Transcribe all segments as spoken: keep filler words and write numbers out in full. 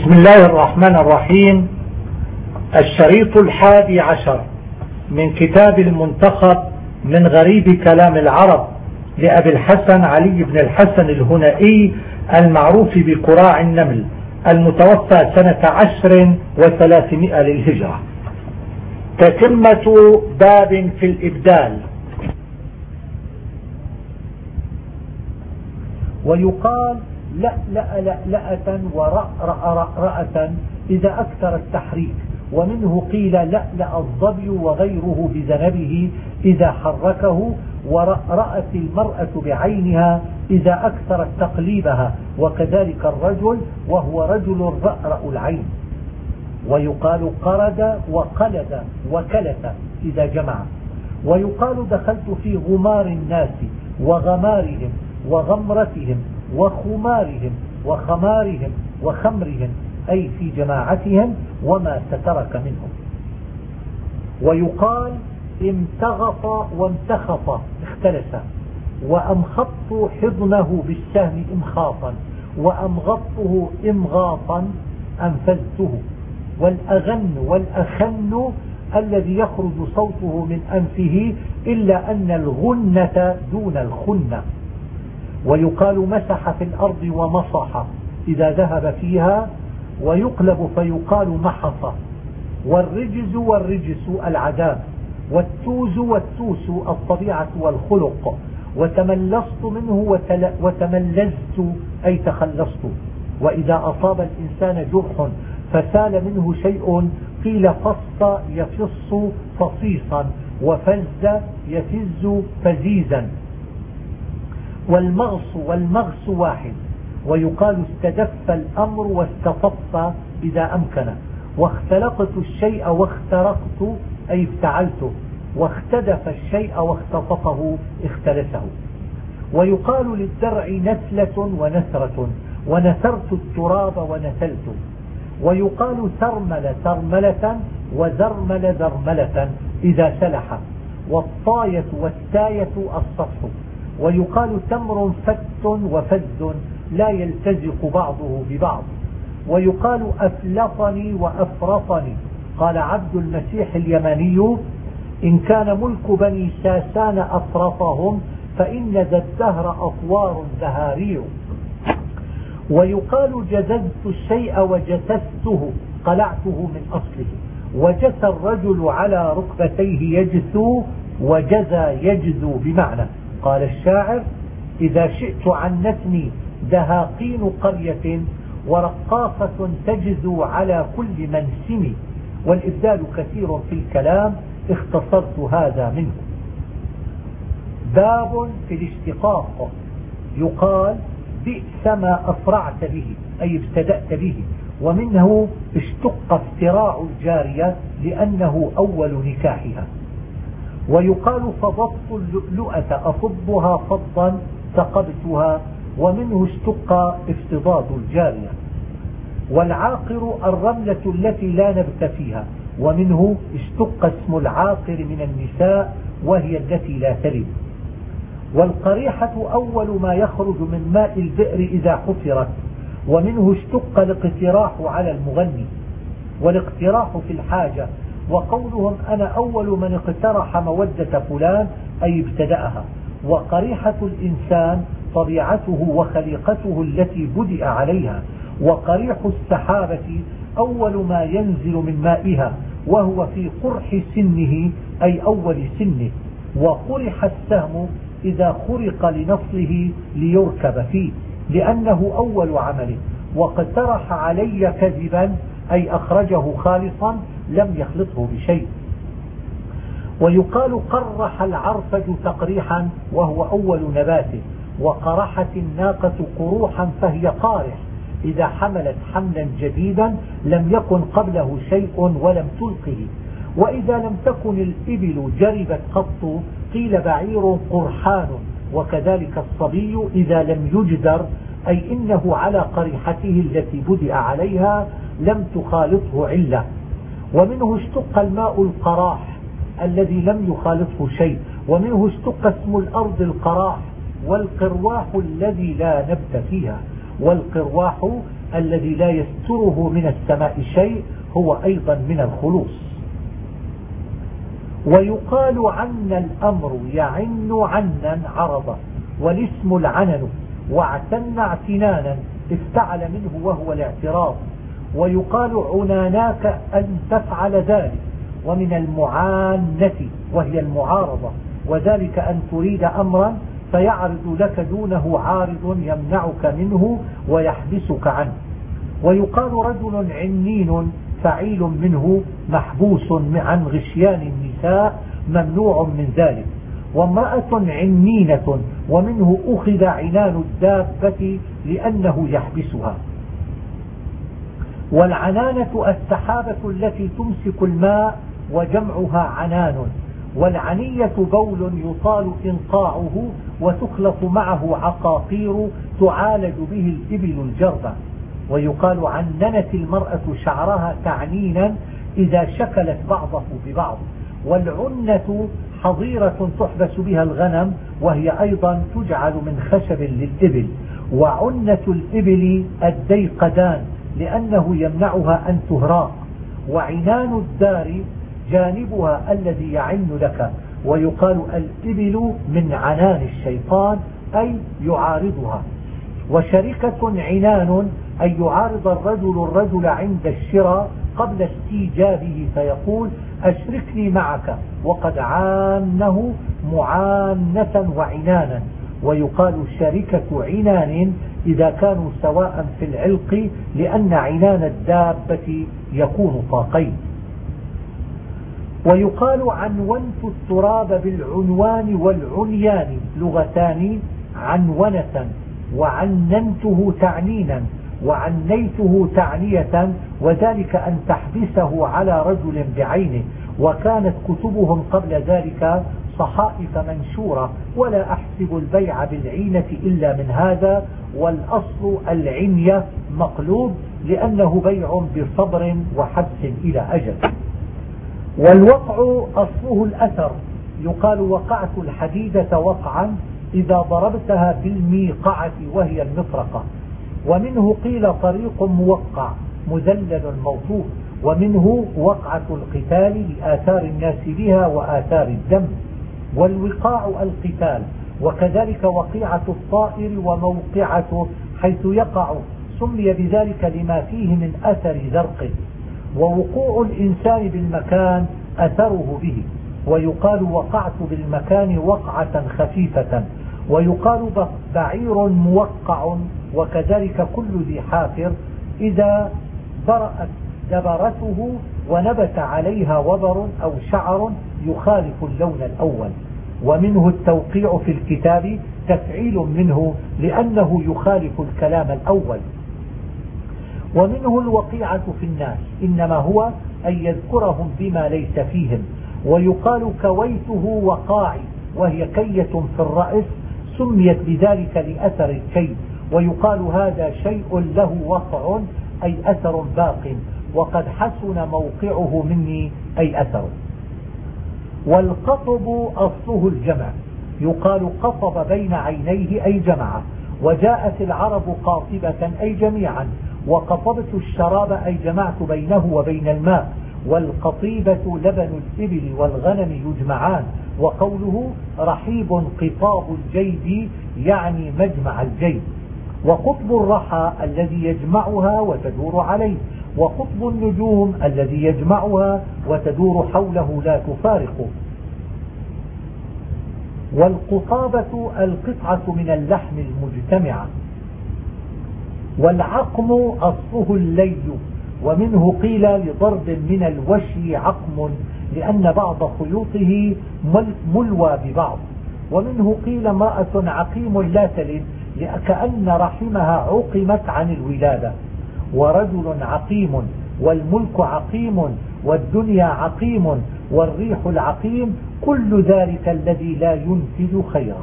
بسم الله الرحمن الرحيم. الشريط الحادي عشر من كتاب المنتخب من غريب كلام العرب لأبي الحسن علي بن الحسن الهنائي المعروف بقراع النمل، المتوفى سنة عشر وثلاثمائة للهجرة. تتمة باب في الإبدال. ويقال لألأ لألأة ورأرأ رأة إذا أكثر التحريك، ومنه قيل لألأ الظبي وغيره بذنبه إذا حركه، ورأرأت المرأة بعينها إذا أكثرت تقليبها، وكذلك الرجل وهو رجل رأرأ العين. ويقال قرد وقلد وكلت إذا جمع. ويقال دخلت في غمار الناس وغمارهم وغمرتهم وخمارهم وخمارهم وخمرهم، أي في جماعتهم وما سترك منهم. ويقال امتغط وامتخط اختلس. وأمخطت حضنه بالسهم إمخاطا، وأمغطه إمغاطا أنفذته. والأغن والأخن الذي يخرج صوته من أنفه، إلا أن الغنة دون الخنة. ويقال مسح في الأرض ومصح إذا ذهب فيها، ويقلب فيقال محص. والرجز والرجس العذاب، والتوز والتوس الطبيعة والخلق. وتملصت منه وتملزت أي تخلصت. وإذا أصاب الإنسان جرح فسال منه شيء قيل فص يفص فصيصا، وفز يفز فزيزا. والمغص والمغص واحد. ويقال استدف الأمر واستطف إذا أمكن. واختلقت الشيء واخترقت أي افتعلته. واختدف الشيء واختطفه اختلسه. ويقال للدرع نثلة ونثرة، ونثرت التراب ونثلته. ويقال ثرمل ثرملة وذرمل ذرملة إذا سلح. والطاية والتاية السطح. ويقال تمر فت وفز لا يلتزق بعضه ببعض. ويقال أفلطني وأفرطني. قال عبد المسيح اليماني: إن كان ملك بني ساسان أفرطهم فإن ذا الدهر أطوار دهاريع. ويقال جززت الشيء وجسسته، قلعته من أصله. وجثى الرجل على ركبتيه يجثو، وجزى يجزو بمعنى. قال الشاعر: إذا شئت عنتني دهاقين قرية، ورقاصة تجزو على كل منسم. والإبدال كثير في الكلام، اختصرت هذا منه. باب في الاشتقاق. يقال بئس ما أفرعت به أي ابتدأت به، ومنه اشتق افتراع الجارية لأنه أول نكاحها. ويقال فضبط اللؤلؤة أفضها فضا ثقبتها، ومنه اشتق افتضاض الجارية. والعاقر الرملة التي لا نبت فيها، ومنه اشتق اسم العاقر من النساء وهي التي لا تلد. والقريحة أول ما يخرج من ماء البئر إذا حفرت، ومنه اشتق الاقتراح على المغني. والاقتراح في الحاجة، وقولهم أنا أول من اقترح مودة فلان أي ابتدأها. وقريحة الإنسان طبيعته وخليقته التي بدأ عليها. وقريح السحابة أول ما ينزل من مائها، وهو في قرح سنه أي أول سنه. وقرح السهم إذا خرق لنصله ليركب فيه، لأنه أول عمله. واقترح علي كذبا أي أخرجه خالصا لم يخلطه بشيء. ويقال قرح العرفج تقريحا وهو أول نباته. وقرحت الناقة قروحا فهي قارح إذا حملت حملا جديدا لم يكن قبله شيء ولم تلقه. وإذا لم تكن الإبل جربت قط قيل بعير قرحان. وكذلك الصبي إذا لم يجدر أي إنه على قريحته التي بدأ عليها لم تخالطه علة. ومنه اشتق الماء القراح الذي لم يخالطه شيء. ومنه اشتق اسم الأرض القراح. والقرواح الذي لا نبت فيها. والقرواح الذي لا يستره من السماء شيء هو أيضا من الخلوص. ويقال عن الأمر يعن عنا عرضا، والاسم العنن، واعتن اعتنانا افتعل منه وهو الاعتراض. ويقال عناناك أن تفعل ذلك، ومن المعانة وهي المعارضة، وذلك أن تريد أمرا فيعرض لك دونه عارض يمنعك منه ويحبسك عنه. ويقال رجل عنين فعيل منه محبوس عن غشيان النساء ممنوع من ذلك. وامرأة عنينة ومنه أخذ عنان الدابة لأنه يحبسها. والعنانة السحابة التي تمسك الماء وجمعها عنان. والعنية بول يطال إنقاعه وتخلط معه عقاقير تعالج به الإبل الجربة. ويقال عننت المرأة شعرها تعنينا إذا شكلت بعضه ببعض. والعنة حظيرة تحبس بها الغنم، وهي أيضا تجعل من خشب للإبل. وعنة الإبل الديقدان لأنه يمنعها أن تهراق. وعنان الدار جانبها الذي يعن لك. ويقال الإبل من عنان الشيطان أي يعارضها. وشركة عنان أي يعارض الرجل الرجل عند الشراء قبل استيجابه فيقول أشركني معك، وقد عانه معانة وعنانا. ويقال شركة عنان إذا كانوا سواء في العلق، لأن عنان الدابة يكون طاقين. ويقال عنونت التراب بالعنوان والعنيان لغتان، عنونة وعننته تعنينا وعنيته تعنية، وذلك أن تحبسه على رجل بعينه. وكانت كتبهم قبل ذلك صحائف منشورة، ولا أحسب البيع بالعينة إلا من هذا. والأصل العنية مقلوب لأنه بيع بصبر وحبس إلى أجل. والوقع أصله الأثر، يقال وقعت الحديدة وقعا إذا ضربتها بالميقعة وهي المطرقة. ومنه قيل طريق موقع مذلل موصوف. ومنه وقعة القتال لآثار الناس بها وآثار الدم. والوقاع القتال. وكذلك وقيعة الطائر وموقعته حيث يقع، سمي بذلك لما فيه من أثر زرقه. ووقوع الإنسان بالمكان أثره به. ويقال وقعت بالمكان وقعة خفيفة. ويقال بعير موقع. وكذلك كل ذي حافر إذا برأت دبرته ونبت عليها وبر أو شعر يخالف اللون الأول. ومنه التوقيع في الكتاب تفعيل منه لأنه يخالف الكلام الأول. ومنه الوقيعة في الناس، إنما هو أن يذكرهم بما ليس فيهم. ويقال كويته وقاعي، وهي كية في الرأس سميت بذلك لأثر الكي. ويقال هذا شيء له وقع أي أثر باق، وقد حسن موقعه مني أي أثر. والقطب أصله الجمع، يقال قطب بين عينيه أي جمعه. وجاءت العرب قاطبة أي جميعا. وقطبت الشراب أي جمعت بينه وبين الماء. والقطيبة لبن الإبل والغنم يجمعان. وقوله رحيب قطاب الجيب يعني مجمع الجيب. وقطب الرحى الذي يجمعها وتدور عليه. وقطب النجوم الذي يجمعها وتدور حوله لا تفارقه. والقطابة القطعة من اللحم المجتمعة. والعقم أصله اللي، ومنه قيل لضرب من الوشي عقم لأن بعض خيوطه ملوى ببعض. ومنه قيل امرأة عقيم لا تلد كأن رحمها عقمت عن الولادة. ورجل عقيم، والملك عقيم، والدنيا عقيم، والريح العقيم، كل ذلك الذي لا ينتج خيرا.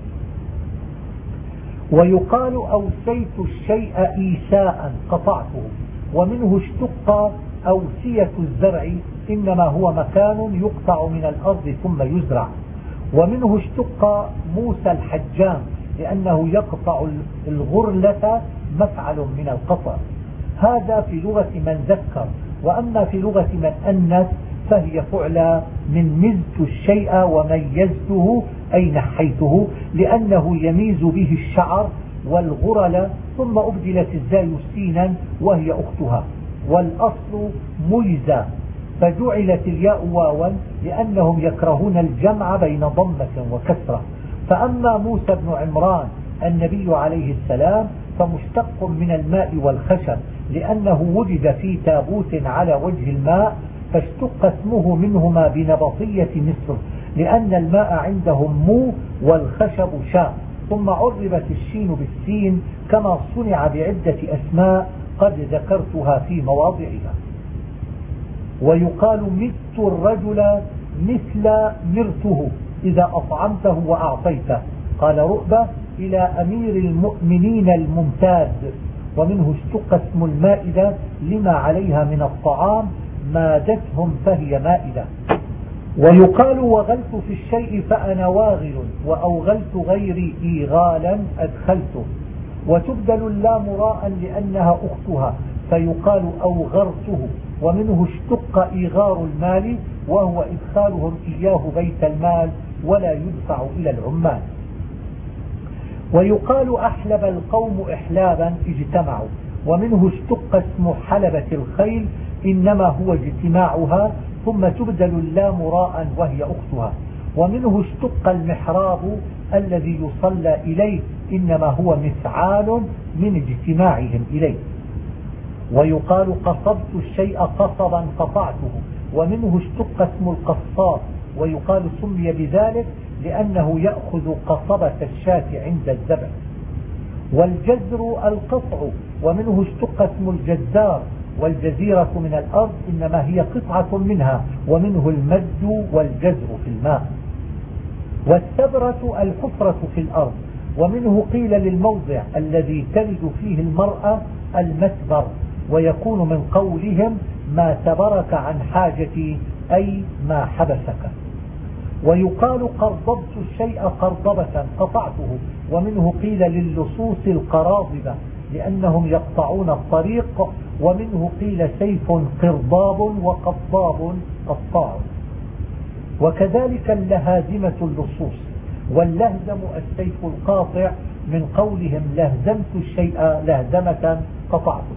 ويقال أوسيت الشيء إيساء قطعته. ومنه اشتق أوسية الزرع، إنما هو مكان يقطع من الأرض ثم يزرع. ومنه اشتق موسى الحجام، لأنه يقطع الغرلة مفعل من القطع. هذا في لغة من ذكر. وأما في لغة من أنث فهي فعلى من مزت الشيء وميزته أي نحيته، لأنه يميز به الشعر والغرل، ثم أبدلت الزاي سينا وهي أختها، والأصل ميزة فجعلت الياء واوا لأنهم يكرهون الجمع بين ضمة وكسرة. فأما موسى بن عمران النبي عليه السلام فمشتق من الماء والخشب، لأنه وجد في تابوت على وجه الماء فاشتق اسمه منهما بنبطية مصر، لأن الماء عندهم مو والخشب شاء، ثم عربت الشين بالسين كما صنع بعدة أسماء قد ذكرتها في مواضعها. ويقال مت الرجل مثل مرته إذا أطعمته وأعطيته. قال رؤبة إلى أمير المؤمنين الممتاز، ومنه اشتق اسم المائدة لما عليها من الطعام، مادتهم فهي مائدة. ويقال وغلت في الشيء فأنا واغل، وأوغلت غيري إيغالا أدخلته. وتبدل اللام راء لأنها أختها فيقال أوغرته، ومنه اشتق إيغار المال وهو إدخالهم إياه بيت المال ولا يدفع إلى العمال. ويقال أحلب القوم إحلابا اجتمعوا، ومنه اشتق اسم حلبة الخيل إنما هو اجتماعها، ثم تبدل اللام راء وهي أختها. ومنه اشتق المحراب الذي يصلى إليه إنما هو مفعال من اجتماعهم إليه. ويقال قصبت الشيء قصبا قطعته، ومنه اشتق اسم القصاب، ويقال سمي بذلك لأنه يأخذ قصبة الشاة عند الذبح. والجزر القطع، ومنه اشتق اسم الجزار، والجزيرة من الأرض إنما هي قطعة منها، ومنه المد والجزر في الماء. والثبرة الحفرة في الأرض، ومنه قيل للموضع الذي تلد فيه المرأة المثبر، ويكون من قولهم ما ثبرك عن حاجتي أي ما حبسك. ويقال قرضبت الشيء قرضبة قطعته، ومنه قيل للصوص القراضبة لأنهم يقطعون الطريق، ومنه قيل سيف قرضاب وقضاب قطاع. وكذلك اللهازمة اللصوص، واللهزم السيف القاطع من قولهم لهزمت الشيء لهزمة قطعته.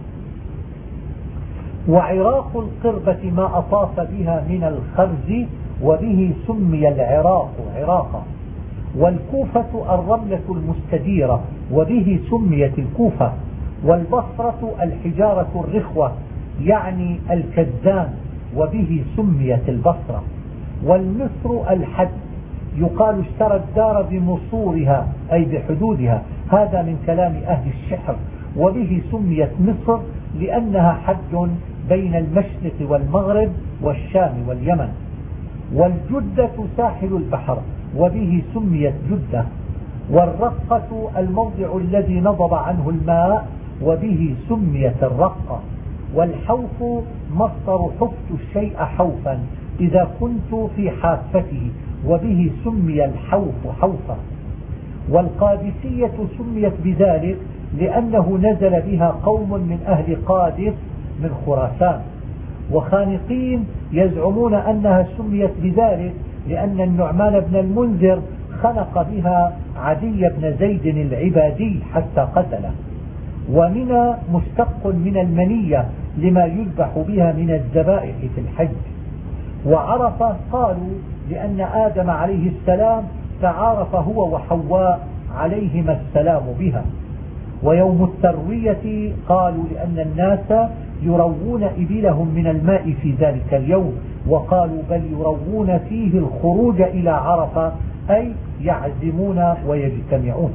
وعراق القربة ما أطاف بها من الخرز، وبه سمي العراق عراقا. والكوفة الرملة المستديرة، وبه سميت الكوفة. والبصرة الحجارة الرخوة يعني الكزان، وبه سميت البصرة. والمصر الحد، يقال اشترى الدار بمصورها أي بحدودها، هذا من كلام أهل الشحر، وبه سميت مصر لأنها حد بين المشرق والمغرب والشام واليمن. والجدة ساحل البحر، وبه سميت جدة. والرقة الموضع الذي نضب عنه الماء، وبه سميت الرقة. والحوف مصدر حفت الشيء حوفا إذا كنت في حافته، وبه سمي الحوف حوفا. والقادسية سميت بذلك لأنه نزل بها قوم من أهل قادس من خراسان. وخانقين يزعمون أنها سميت بذلك لأن النعمان بن المنذر خنق بها عدي بن زيد العبادي حتى قتله. ومنى مشتق من المنية لما يذبح بها من الذبائح في الحج. وعرفة قالوا لأن آدم عليه السلام تعارف هو وحواء عليهما السلام بها. ويوم التروية قالوا لأن الناس يروون إبلهم من الماء في ذلك اليوم، وقالوا بل يروون فيه الخروج إلى عرفة أي يعزمون ويجتمعون.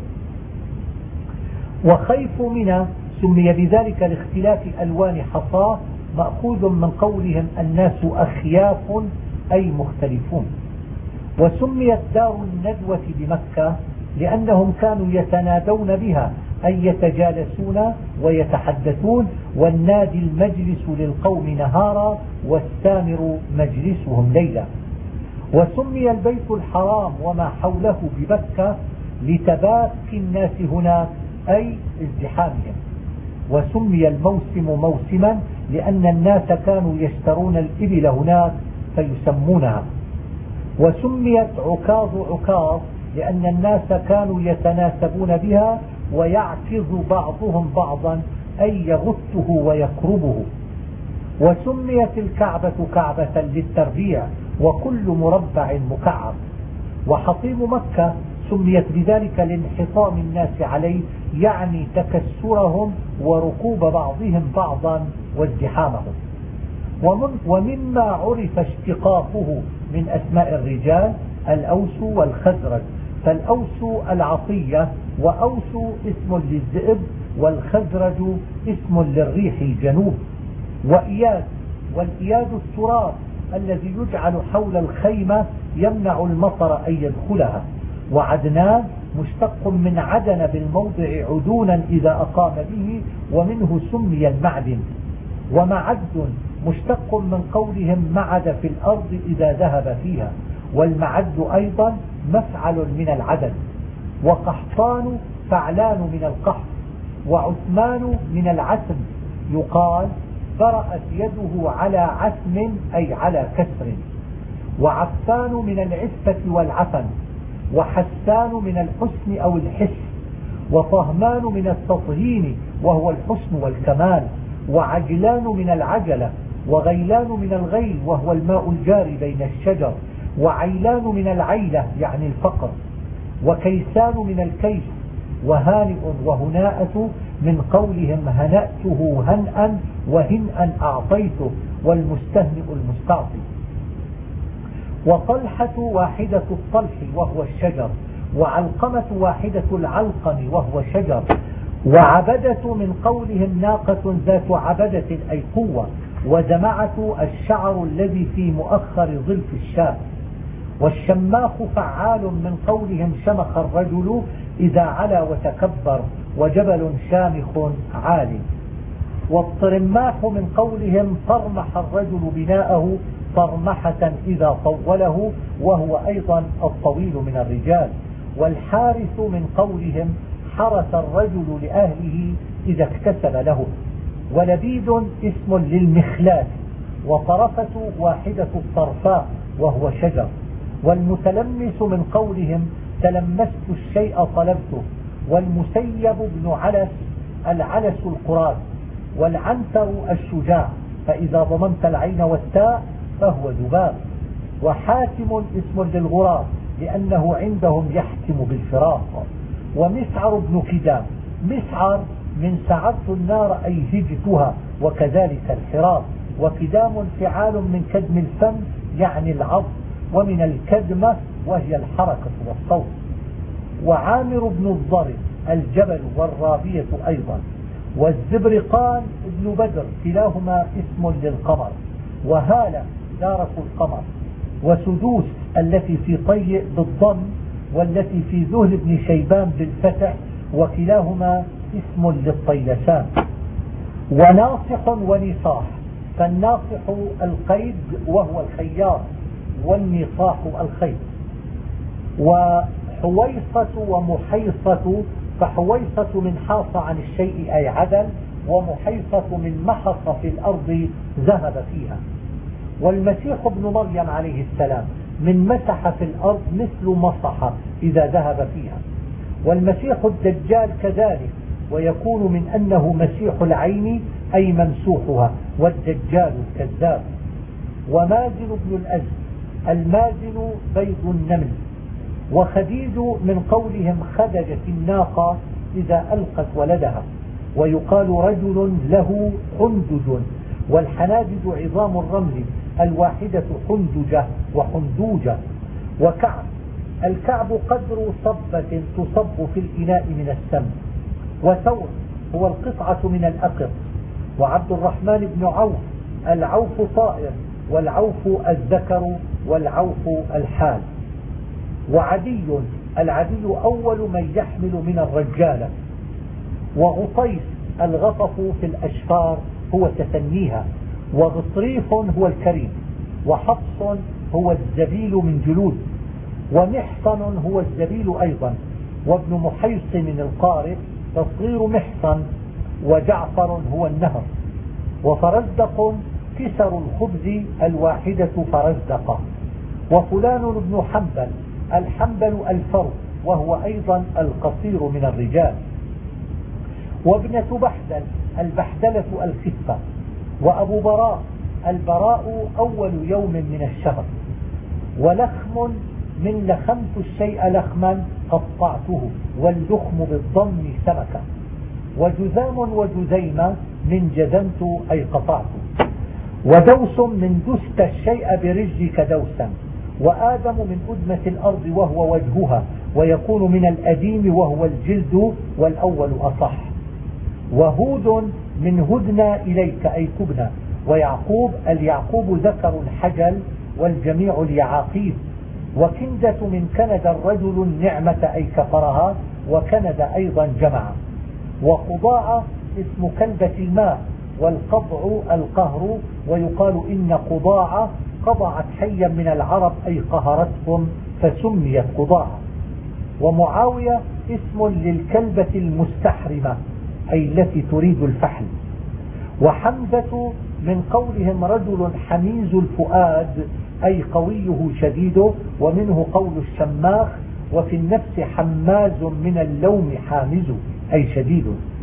وخيف منى سمي بذلك لاختلاف ألوان حصاه، مأخوذ من قولهم الناس أخياف أي مختلفون. وسميت دار الندوة بمكة لأنهم كانوا يتنادون بها أي يتجالسون ويتحدثون، والنادي المجلس للقوم نهارا والسامر مجلسهم ليلا. وسمي البيت الحرام وما حوله بمكة لتباكي الناس هناك أي ازدحامهم. وسمي الموسم موسما لأن الناس كانوا يشترون الإبل هناك فيسمونها. وسميت عكاظ عكاظ لأن الناس كانوا يتناسبون بها ويعكظ بعضهم بعضا أي يغته ويكربه. وسميت الكعبة كعبة للتربيع وكل مربع مكعب. وحطيم مكة سميت بذلك لانحطام الناس عليه، يعني تكسرهم وركوب بعضهم بعضا وازدحامهم. ومن ومما عرف اشتقاقه من أسماء الرجال الأوس والخزرج، فالأوس العطية، وأوس اسم للذئب، والخزرج اسم للريح الجنوب. وإياد، والإياد التراب الذي يجعل حول الخيمة يمنع المطر أن يدخلها. وعدنان مشتق من عدن بالموضع عدونا إذا أقام به، ومنه سمي المعدن. ومعد مشتق من قولهم معد في الأرض إذا ذهب فيها، والمعد أيضا مفعل من العدد. وقحطان فعلان من القحط. وعثمان من العثم، يقال برأت يده على عثم أي على كسر. وعفان من العفة والعفن. وحسان من الحسن أو الحس. وطهمان من التطهين وهو الحسن والكمال. وعجلان من العجلة. وغيلان من الغيل وهو الماء الجاري بين الشجر. وعيلان من العيلة يعني الفقر. وكيسان من الكيس. وهانئ وهناءة من قولهم هنأته هنأ وهنأ أعطيته، والمستهنئ المستعطي. وطلحة واحدة الطلح وهو الشجر. وعلقمة واحدة العلقم وهو شجر. وعبدة من قولهم ناقة ذات عبدة أي قوة. ودمعة الشعر الذي في مؤخر ظلف الشاة. والشماخ فعال من قولهم شمخ الرجل إذا علا وتكبر، وجبل شامخ عالي. والطرماح من قولهم طرمح الرجل بناءه طرمحة إذا طوله، وهو أيضا الطويل من الرجال. والحارث من قولهم حرث الرجل لأهله إذا اكتسب له. ولبيد اسم للمخلات. وطرفة واحدة الطرفاء وهو شجر. والمتلمس من قولهم تلمست الشيء طلبته. والمسيب بن علس العلس القراص. والعنتر الشجاع، فإذا ضممت العين والتاء فهو ذباب. وحاتم اسم للغراب لأنه عندهم يحتم بالفراق. ومسعر بن كدام، مسعر من سعرت النار أي هجتها، وكذلك الحراق. وكدام فعال من كدم الفم يعني العض، ومن الكدمة وهي الحركة والصوت. وعامر بن الضرب الجبل والرابية أيضا. والزبرقان ابن بدر كلاهما اسم للقمر. وهالة دارة القمر. وسدوس التي في طيء بالضم، والتي في ذهل بن شيبان بالفتح، وكلاهما اسم للطيلسان. وناصح ونصاح، فالناصح القيد وهو الخياط، والنصاح الخيط. وحويصة ومحيصة، فحويصة من حاص عن الشيء أي عدل، ومحيصة من محص في الأرض ذهب فيها. والمسيح ابن مريم عليه السلام من مسح في الأرض مثل مصح إذا ذهب فيها. والمسيح الدجال كذلك، ويكون من أنه مسيح العين أي ممسوحها، والدجال الكذاب. ومازن بن الأزد، المازن بيض النمل. وخديج من قولهم خدجت الناقة إذا ألقت ولدها. ويقال رجل له حندج. والحنادج عظام الرمل، الواحدة حندجة وحندوجة. وكعب، الكعب قدر صبة تصب في الإناء من السم. وثور هو القطعة من الأقط. وعبد الرحمن بن عوف، العوف طائر، والعوف الذكر، والعوف الحال. وعدي، العدي أول من يحمل من الرجالة. وغطيس، الغطف في الأشفار هو تثنيها. وغطريف هو الكريم. وحفص هو الزبيل من جلود. ومحصن هو الزبيل أيضا. وابن محيصن القارئ تصغير محصن، وجعفر هو النهر، وفرزدق كسر الخبز الواحدة فرزدقة. وفلان بن حنبل الحنبل الفرد وهو أيضا القصير من الرجال. وابنة بحدل البحدلة الخفة. وأبو براء البراء أول يوم من الشهر. ولخم من لخمت الشيء لخما قطعته، واللخم بالضم سمكة. وجذام وجذيمة من جذمت أي قطعت. ودوس من دست الشيء برجلك دوسا. وآدم من أدمة الأرض وهو وجهها، ويكون من الأديم وهو الجلد، والأول أصح. وهود من هدنا إليك أي تبنا. ويعقوب اليعقوب ذكر الحجل والجميع اليعاقيب. وكندة من كند الرجل النعمة أي كفرها، وكند أيضا جمع. وقضاعة اسم كلبة الماء، والقضع القهر، ويقال إن قضاعة قضعت حيا من العرب أي قهرتهم فسميت قضاعة. ومعاوية اسم للكلبة المستحرمة أي التي تريد الفحل. وحمزة من قولهم رجل حميز الفؤاد أي قويه شديده، ومنه قول الشماخ وفي النفس حماز من اللوم حامز أي شديد.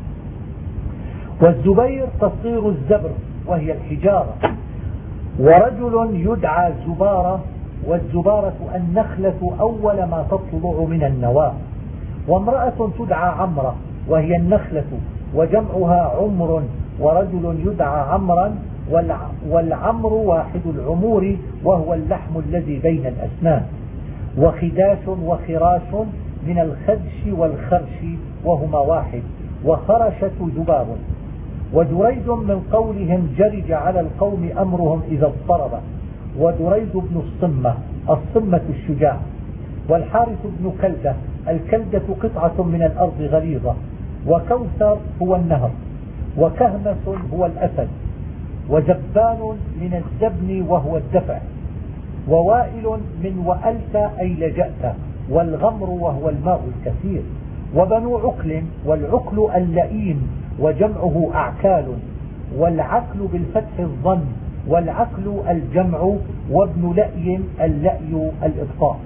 والزبير تصغير الزبر وهي الحجارة. ورجل يدعى زبارة، والزبارة النخلة أول ما تطلع من النواة. وامرأة تدعى عمرة وهي النخلة وجمعها عمر، ورجل يدعى عمرا، والعمر واحد العمور وهو اللحم الذي بين الأسنان. وخداش وخراش من الخدش والخرش وهما واحد. وخرشة ذباب. ودريد من قولهم جرج على القوم أمرهم إذا اضطرب. ودريد بن الصمة الصمة الشجاع. والحارث بن كلدة الكلدة قطعة من الأرض غليظة. وكوثر هو النهر. وكهمس هو الأسد. وزبان من الزبن وهو الدفع. ووائل من وألت أي لجأت. والغمر وهو الماء الكثير. وبنو عقل، والعقل اللئيم وجمعه أعكال. والعقل بالفتح الظن، والعقل الجمع. وابن لأي اللأي الإبطاء.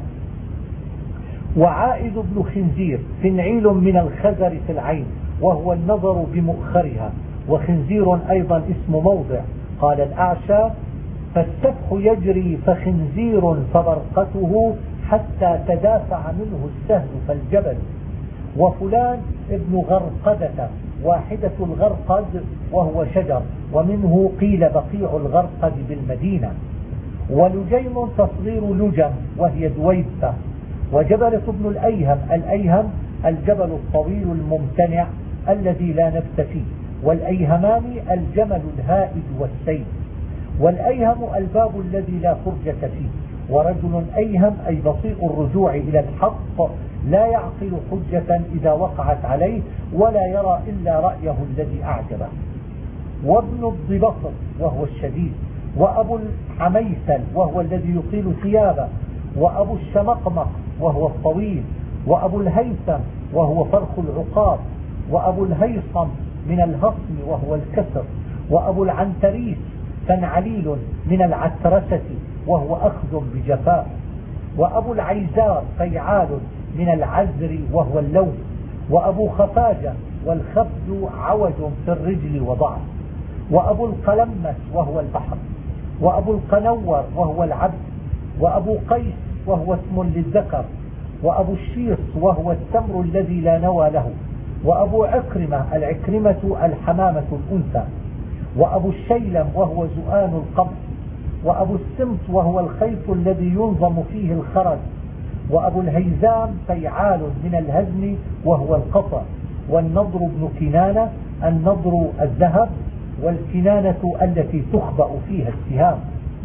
وعائد بن خنزير فنعيل من الخزر في العين وهو النظر بمؤخرها. وخنزير أيضا اسم موضع. قال الأعشى فالسفح يجري فخنزير فبرقته حتى تدافع منه السهل فالجبل. وفلان ابن غرقدة واحدة الغرقد وهو شجر، ومنه قيل بقيع الغرقد بالمدينة. ولجيم تصغير لجم وهي دويبة. وجبلة ابن الأيهم الأيهم الجبل الطويل الممتنع الذي لا نفس فيه. والأيهمان الجمل الهائج والسيف. والأيهم الباب الذي لا فرجة فيه. ورجل أيهم أي بطيء الرجوع إلى الحق، لا يعقل حجة إذا وقعت عليه، ولا يرى إلا رأيه الذي أعجبه. وابن الضبصر وهو الشديد. وأبو الحميسل وهو الذي يطيل ثيابه. وأبو الشمقمق وهو الطويل. وأبو الهيثم وهو فرخ العقاب. وأبو الهيصم من الهصم وهو الكسر. وأبو العنتريس فنعليل من العترسة وهو أخذ بجفاء. وأبو العيزار فيعال من العزر وهو اللون. وأبو خفاجة والخفز عوج في الرجل وضعف. وأبو القلمس وهو البحر. وأبو القنور وهو العبد. وأبو قيس وهو اسم للذكر. وأبو الشيص وهو التمر الذي لا نوى له. وأبو عكرمة العكرمة الحمامة الأنثى. وأبو الشيلم وهو زؤان القمح. وأبو السمت وهو الخيط الذي ينظم فيه الخرز. وأبو الهيزام فيعال من الهزم وهو القطع. والنضر بن كنانة النضر الذهب، والكنانة التي تخبأ فيها السهام.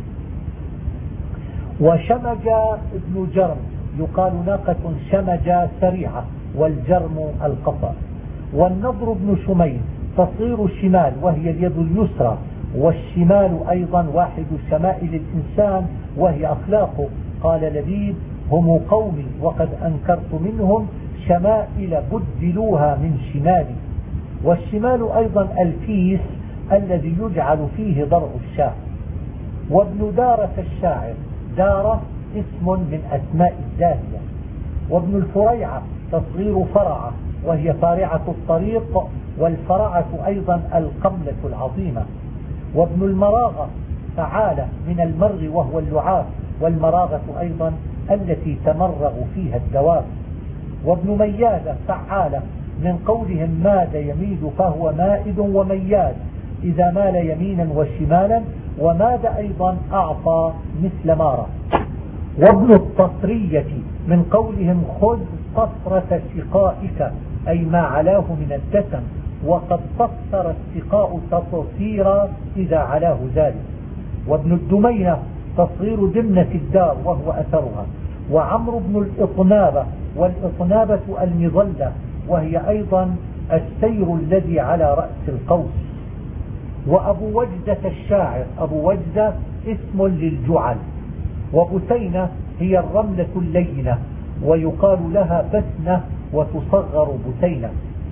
وشمج ابن جرم يقال ناقة شمج سريعة، والجرم القطع. والنضر بن شميل تصغير الشمال وهي اليد اليسرى. والشمال أيضا واحد شمائل الإنسان وهي أخلاقه. قال لبيد هم قومي وقد أنكرت منهم شمائل بدلوها من شمال. والشمال أيضا الكيس الذي يجعل فيه ضرع الشاة. وابن دارة الشاعر، دارة اسم من أسماء الداهية. وابن الفريعة تصغير فرعة وهي فارعة الطريق، والفرعة أيضا القملة العظيمة. وابن المراغة فعالة من المرغ وهو اللعاب، والمراغة أيضا التي تمرغ فيها الدواب. وابن ميادة فعالة من قولهم ماد يميد فهو مائد ومياد إذا مال يمينا وشمالا، وماد أيضا أعطى مثل مارة. وابن التصرية من قولهم خذ قصرة سقائك أي ما علاه من الدسم، وقد تصر السقاء تطصيرا إذا علاه ذلك. وابن الدمينة تصغير دمنة الدار وهو أثرها. وعمرو بن الإطنابة، والإطنابة المظلة وهي أيضا السير الذي على رأس القوس. وأبو وجدة الشاعر، أبو وجدة اسم للجعل. وبسينة هي الرملة اللينة ويقال لها بسنة وتصغر بسينة.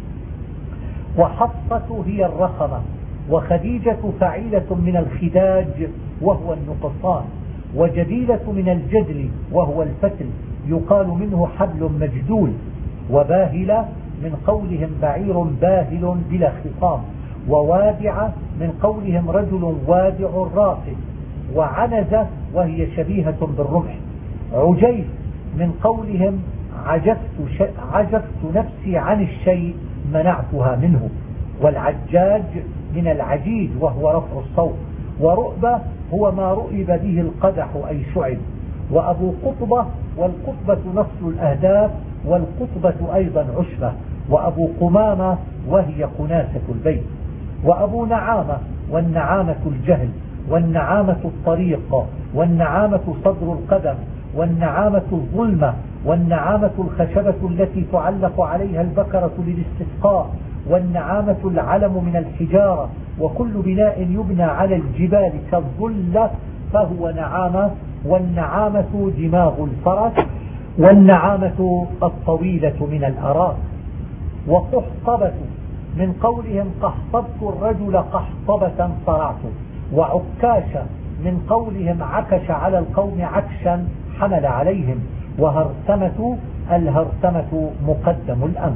وحفصة هي الرخمة. وخديجة فعيلة من الخداج وهو النقصان. وجديلة من الجدل وهو الفتل يقال منه حبل مجدول. وباهلة من قولهم بعير باهل بلا خصام. ووادعة من قولهم رجل وادع راقد. وعنزة وهي شبيهة بالرمح. عجيف من قولهم عجبت, عجبت نفسي عن الشيء منعتها منه. والعجاج من العجيج وهو رفع الصوت. ورؤبة هو ما رؤب به القدح أي شعب. وأبو قطبة، والقطبة نصل الأهداف، والقطبة أيضا عشبة. وأبو قمامة وهي قناسة البيت. وأبو نعامة، والنعامة الجهل، والنعامة الطريق، والنعامة صدر القدم، والنعامة الظلمة، والنعامة الخشبة التي تعلق عليها البكرة للاستسقاء، والنعامة العلم من الحجارة. وكل بناء يبنى على الجبال كالظلة فهو نعامة. والنعامة دماغ الفرس، والنعامة الطويلة من الأراك. وقحطبة من قولهم قحطبت الرجل قحطبة صرعته. وعكاشة من قولهم عكش على القوم عكشا حمل عليهم. وهرسمة الهرسمة مقدم الأنف.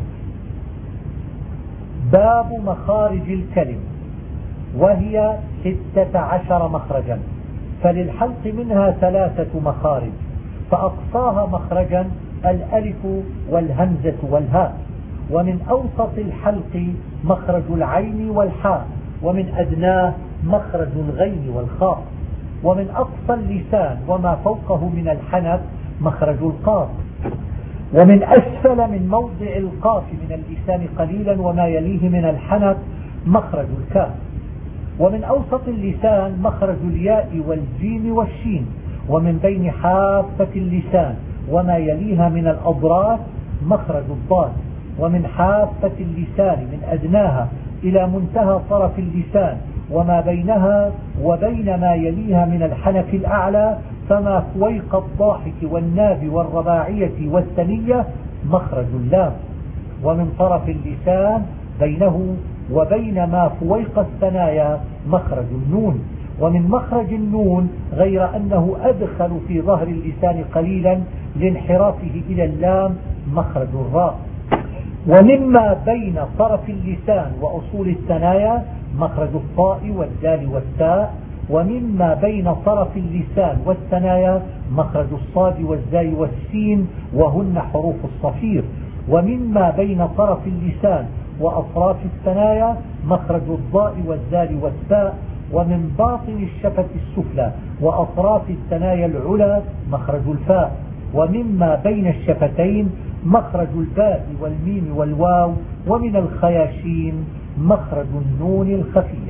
باب مخارج الكلم، وهي ستة عشر مخرجا، فللحلق منها ثلاثة مخارج، فأقصاها مخرجا الألف والهمزة والهاء. ومن أوسط الحلق مخرج العين والحاء، ومن أدناه مخرج الغين والخاء. ومن أقصى اللسان وما فوقه من الحنك مخرج القاف. ومن أسفل من موضع القاف من اللسان قليلا وما يليه من الحنك مخرج الكاف. ومن أوسط اللسان مخرج الياء والجيم والشين. ومن بين حافة اللسان وما يليها من الأضراس مخرج الضاد. ومن حافة اللسان من أدناها إلى منتهى طرف اللسان وما بينها وبين ما يليها من الحنك الأعلى فما فويق الضاحك والناب والرباعية والثنية مخرج اللام. ومن طرف اللسان بينه وبين ما فويق الثنايا مخرج النون. ومن مخرج النون غير أنه أدخل في ظهر اللسان قليلا لانحرافه إلى اللام مخرج الراء. ومما بين طرف اللسان وأصول الثنايا مخرج الطاء والدال والتاء. ومما بين طرف اللسان والثنايا مخرج الصاد والزاي والسين وهن حروف الصفير. ومما بين طرف اللسان وأطراف الثنايا مخرج الضاء والزال والتاء. ومن باطن الشفة السفلى وأطراف الثنايا العلى مخرج الفاء. ومما بين الشفتين مخرج الباء والميم والواو. ومن الخياشيم مخرج النون الخفية.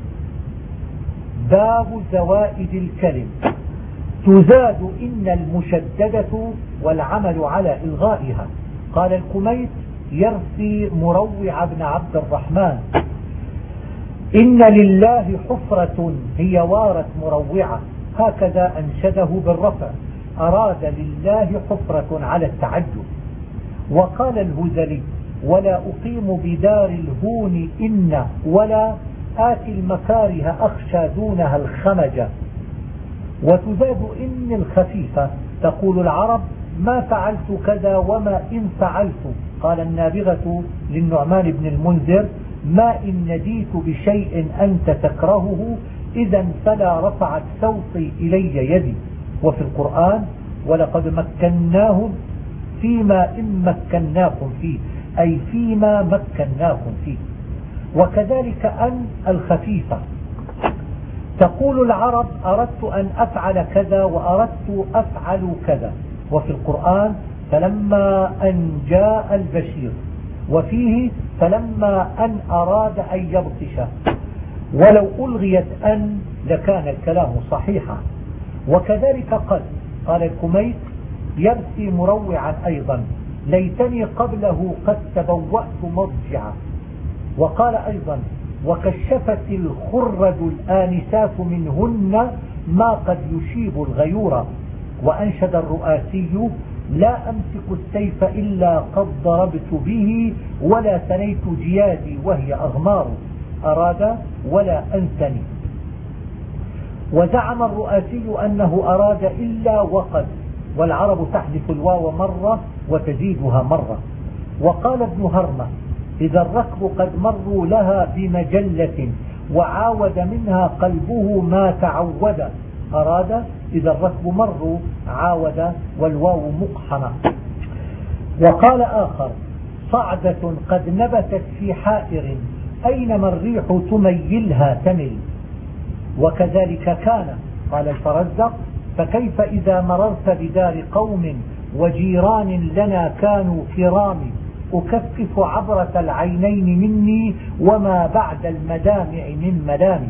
باب زوائد الكلم. تزاد إن المشددة والعمل على إلغائها. قال الكميت يرثي مروع بن عبد الرحمن إن لله حفرة هي وارت مروعة، هكذا أنشده بالرفع، أراد لله حفرة على التعجب. وقال الهذلي: ولا أقيم بدار الهون إن ولا آتي المكاره أخشى دونها الخمج. وتزاد إن الخفيفة، تقول العرب: ما فعلت كذا وما إن فعلت. قال النابغة للنعمان بن المنذر: ما إن نديت بشيء أنت تكرهه إذا فلا رفعت صوتي إلي يدي. وفي القرآن: ولقد مكناهم فيما إن مكناكم فيه، أي فيما مكناكم فيه. وكذلك أن الخفيفة، تقول العرب: أردت أن أفعل كذا وأردت أفعل كذا. وفي القرآن: فلما أن جاء البشير. وفيه: فلما أن أراد أن يبطش. ولو ألغيت أن لكان الكلام صحيحا. وكذلك قد قال الكميت يرثي مروعا أيضا: ليتني قبله قد تبوأت مضجعا. وقال أيضا: وكشفت الخرد الآنسات منهن ما قد يشيب الغيورا. وأنشد الرؤاسي: لا أمسك السيف إلا قد ضربت به ولا ثنيت جيادي وهي أغمار. أراد ولا أنثني. وزعم الرؤاسي أنه أراد إلا وقد، والعرب تحذف الواو مرة وتزيدها مرة. وقال ابن هرمة: إذا الركب قد مروا لها بمجلة وعاود منها قلبه ما تعود. أراد إذا الركب مروا عاود والواو مقحمة. وقال آخر: صعدة قد نبتت في حائر أينما الريح تميلها تمل. وكذلك كان. قال الفرزدق: فكيف إذا مررت بدار قوم وجيران لنا كانوا كرام، أكفف عبرة العينين مني وما بعد المدامع من ملام.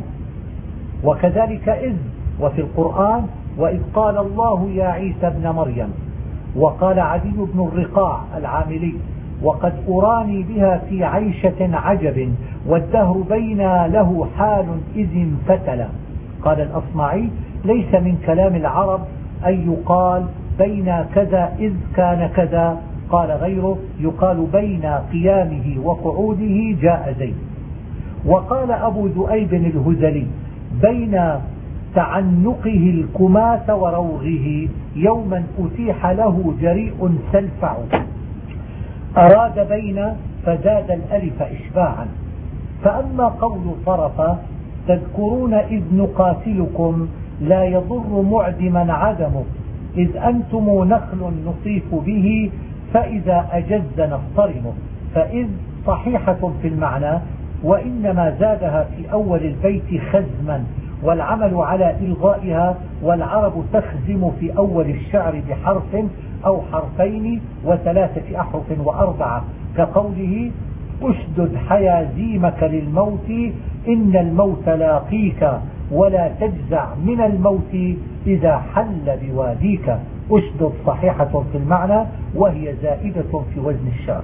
وكذلك إذ. وفي القرآن: وإذ قال الله يا عيسى ابن مريم. وقال عدي بن الرقاع العاملي: وقد أراني بها في عيشة عجب والدهر بينا له حال إذ انفتل. قال الأصمعي: ليس من كلام العرب أن يقال بين كذا إذ كان كذا. قال غيره: يقال بين قيامه وقعوده جاء زيد. وقال أبو ذؤيب الهذلي: بين تعنقه الكماة وروغه يوما أتيح له جريء سلفع. أراد بين فزاد الألف إشباعا. فأما قول طرف: تذكرون إذ نقاتلكم لا يضر معدما عدمه، إذ أنتم نخل نطيف به فإذا أجز نصطرمه. فإذ صحيحة في المعنى، وإنما زادها في أول البيت خزما، والعمل على إلغائها، والعرب تخزم في أول الشعر بحرف أو حرفين وثلاثة أحرف وأربعة، كقوله: أشدد حيازيمك للموت إن الموت لاقيك ولا تجزع من الموت إذا حل بواديك. أشدد صحيحة في المعنى وهي زائدة في وزن الشعر.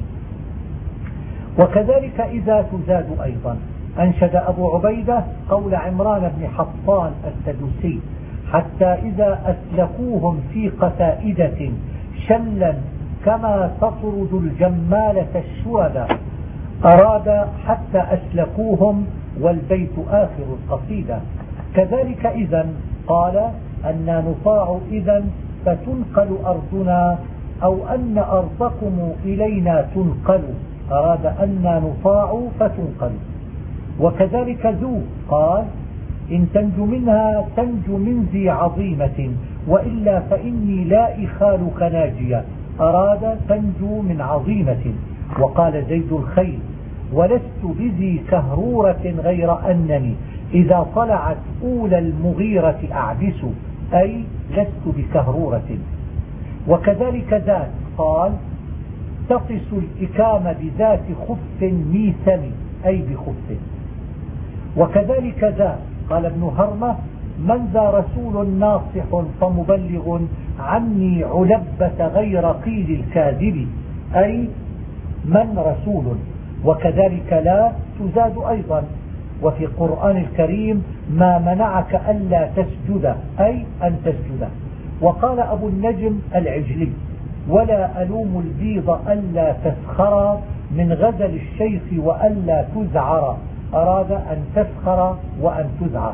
وكذلك إذا تزاد أيضا. أنشد أبو عبيدة قول عمران بن حطان السدوسي: حتى إذا أسلكوهم في قتائدة شلا كما تطرد الجمالة الشوذا. أراد حتى أسلكوهم والبيت آخر القصيدة. كذلك إذا قال: أنا نطاع إذا فتنقل أرضنا، أو أن أرضكم إلينا تنقل. أراد أنا نطاع فتنقل. وكذلك ذو قال: إن تنج منها تنج من ذي عظيمة، وإلا فإني لا إخالك ناجية. أراد تنجو من عظيمة. وقال زيد الخيل: ولست بذي كهرورة غير أنني إذا طلعت أولى المغيرة أعبس، أي لست بكهرورة. وكذلك ذات قال: تقس الإكام بذات خف ميسم، أي بخف. وكذلك ذا قال ابن هرمة: من ذا رسول ناصح فمبلغ عني علبة غير قيل الكاذب، أي من رسول. وكذلك لا تزاد أيضا. وفي القرآن الكريم: ما منعك ألا تسجد، أي أن تسجد. وقال أبو النجم العجلي: ولا ألوم البيض ألا تسخر من غزل الشيخ وألا تزعر، أراد أن تسخر وأن تزعر.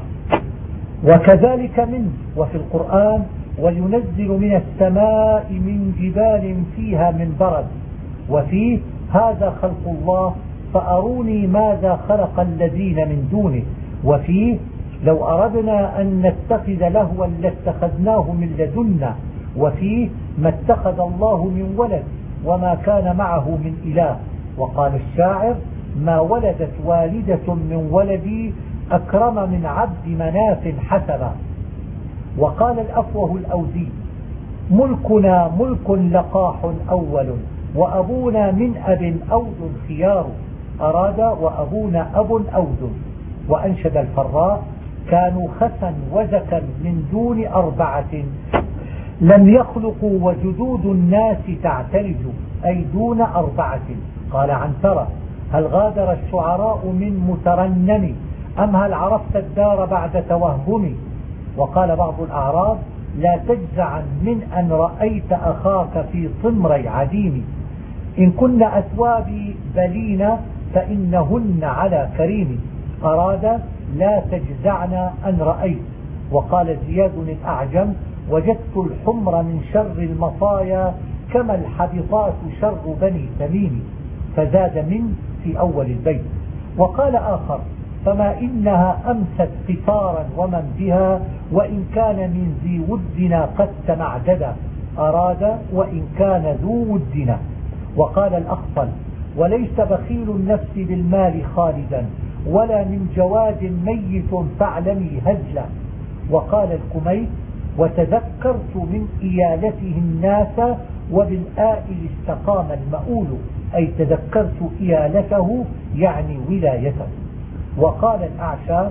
وكذلك من وفي القرآن وينزل من السماء من جبال فيها من برد، وفيه هذا خلق الله فأروني ماذا خلق الذين من دونه، وفيه لو أردنا أن نتخذ لهوا لاتخذناه من لدنا، وفيه ما اتخذ الله من ولد وما كان معه من إله. وقال الشاعر ما ولدت والدة من ولدي أكرم من عبد مناف حسبا. وقال الأفوه الأوزي ملكنا ملك لقاح أول وأبونا من أب أود خيار، أراد وأبونا أب أود. وأنشد الفراء كانوا خسا وزكا من دون أربعة لم يخلقوا وجدود الناس تعترج، أي دون أربعة. قال عنترة هل غادر الشعراء من مترنم أم هل عرفت الدار بعد توهم. وقال بعض الأعراب لا تجزعا من أن رأيت أخاك في صمري عديم، إن كن أثوابي بلين فإنهن على كريم، أراد لا تجزعن أن رأيت. وقال زياد الأعجم وجدت الحمر من شر المطايا كما الحبطات شر بني تميم، فزاد من في أول البيت. وقال آخر فما إنها أمست قطارا ومن بها وإن كان من ذي ودنا قد تمعددا، أراد وإن كان ذو ودنا. وقال الأخطل وليس بخيل النفس بالمال خالدا ولا من جواد ميت فاعلمي هزلا. وقال الكميت وتذكرت من إيالته الناس وبالآئل استقام المؤول، أي تذكرت إيالته يعني ولايته. وقال الأعشى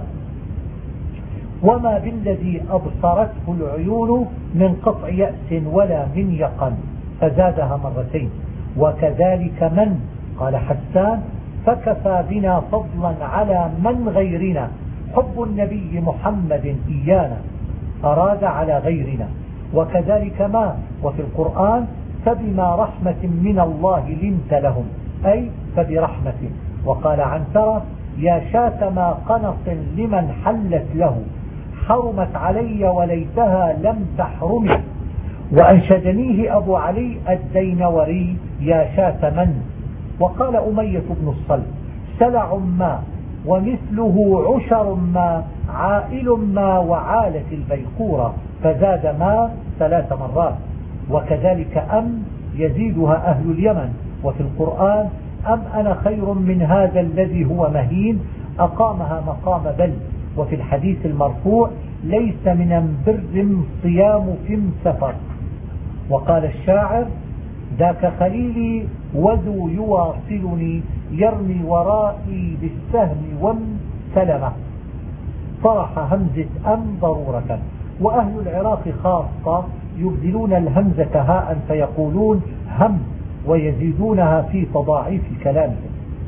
وما بالذي أبصرته العيون من قطع يأس ولا من يقن، فزادها مرتين. وكذلك من قال حسان فكفى بنا فضلا على من غيرنا حب النبي محمد إيانا، أراد على غيرنا. وكذلك ما وفي القرآن فبما رحمة من الله لنت لهم، أي فبرحمة. وقال عنترة يا شاة ما قنص لمن حلت له حرمت علي وليتها لم تحرمي. وأنشدنيه أبو علي الدينوري يا شاة من. وقال أمية بن الصلب سلع ما ومثله عشر ما عائل ما وعالت البيقورة، فزاد ما ثلاث مرات. وكذلك أم يزيدها أهل اليمن. وفي القرآن أم أنا خير من هذا الذي هو مهين أقامها مقام بل. وفي الحديث المرفوع ليس من بر صيام فم سفر. وقال الشاعر ذاك خليلي وذو يواصلني يرمي ورائي بالسهم وامسلمه، طرح همزة أم ضرورة. وأهل العراق خاصة يبدلون الهمزة هاء فيقولون هم ويزيدونها في تضاعيف كلامهم.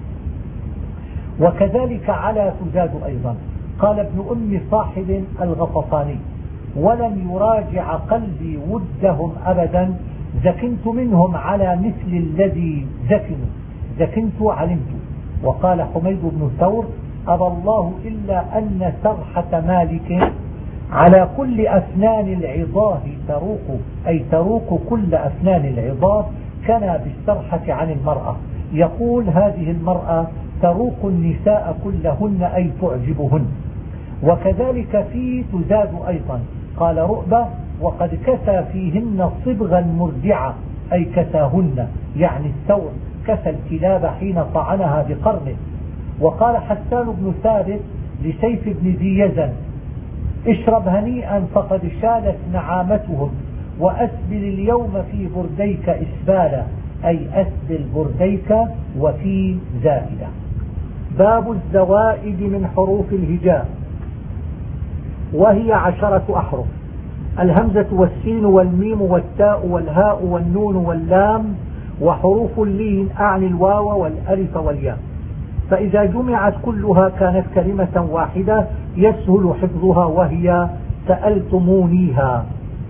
وكذلك على تزاد أيضا. قال ابن أم صاحب الغطفاني ولم يراجع قلبي ودهم أبدا زكنت منهم على مثل الذي زكنوا زكنت علمت. وقال حميد بن ثور أبى الله إلا أن سرحة مالك على كل أفنان العظاه تروق، أي تروق كل أفنان العظاه كان بالسرحة عن المرأة، يقول هذه المرأة تروق النساء كلهن أي تعجبهن. وكذلك في تزاد أيضا. قال رؤبة وقد كسى فيهن صبغا مردعة، أي كساهن يعني الثور كسى الكلاب حين طعنها بقرنه. وقال حسان بن ثابت لسيف بن ذي يزن اشرب هنيئا فقد شالت نعامتهم وأسبل اليوم في برديك إسبالا، أي أسبل برديك وفي زائدة. باب الزوائد من حروف الهجاء، وهي عشرة أحرف: الهمزة والسين والميم والتاء والهاء والنون واللام، وحروف اللين أعني الواو والألف والياء. فإذا جمعت كلها كانت كلمة واحدة يسهل حفظها، وهي سألتمونيها.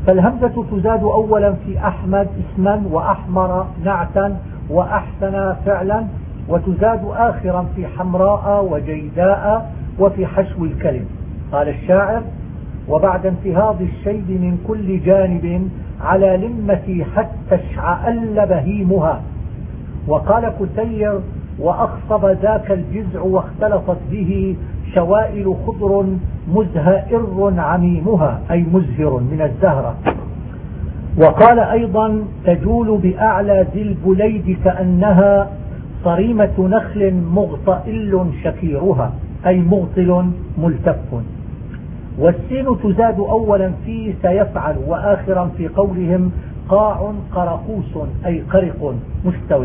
فالهمزة تزاد أولا في أحمد اسما وأحمر نعتا وأحسن فعلا، وتزاد آخرا في حمراء وجيداء وفي حشو الكلم. قال الشاعر: وبعد انتهاض الشيب من كل جانب على لمتي حتى اشعأل بهيمها. وقال كثير: وأخصب ذاك الجزع واختلطت به شوائل خضر مزهئر عميمها، أي مزهر من الزهرة. وقال أيضا: تجول بأعلى ذي البليد كأنها صريمة نخل مغطئل شكيرها، أي مغطل ملتف. والسين تزاد أولا في سيفعل وآخرا في قولهم قاع قرقوس، أي قرق مستو.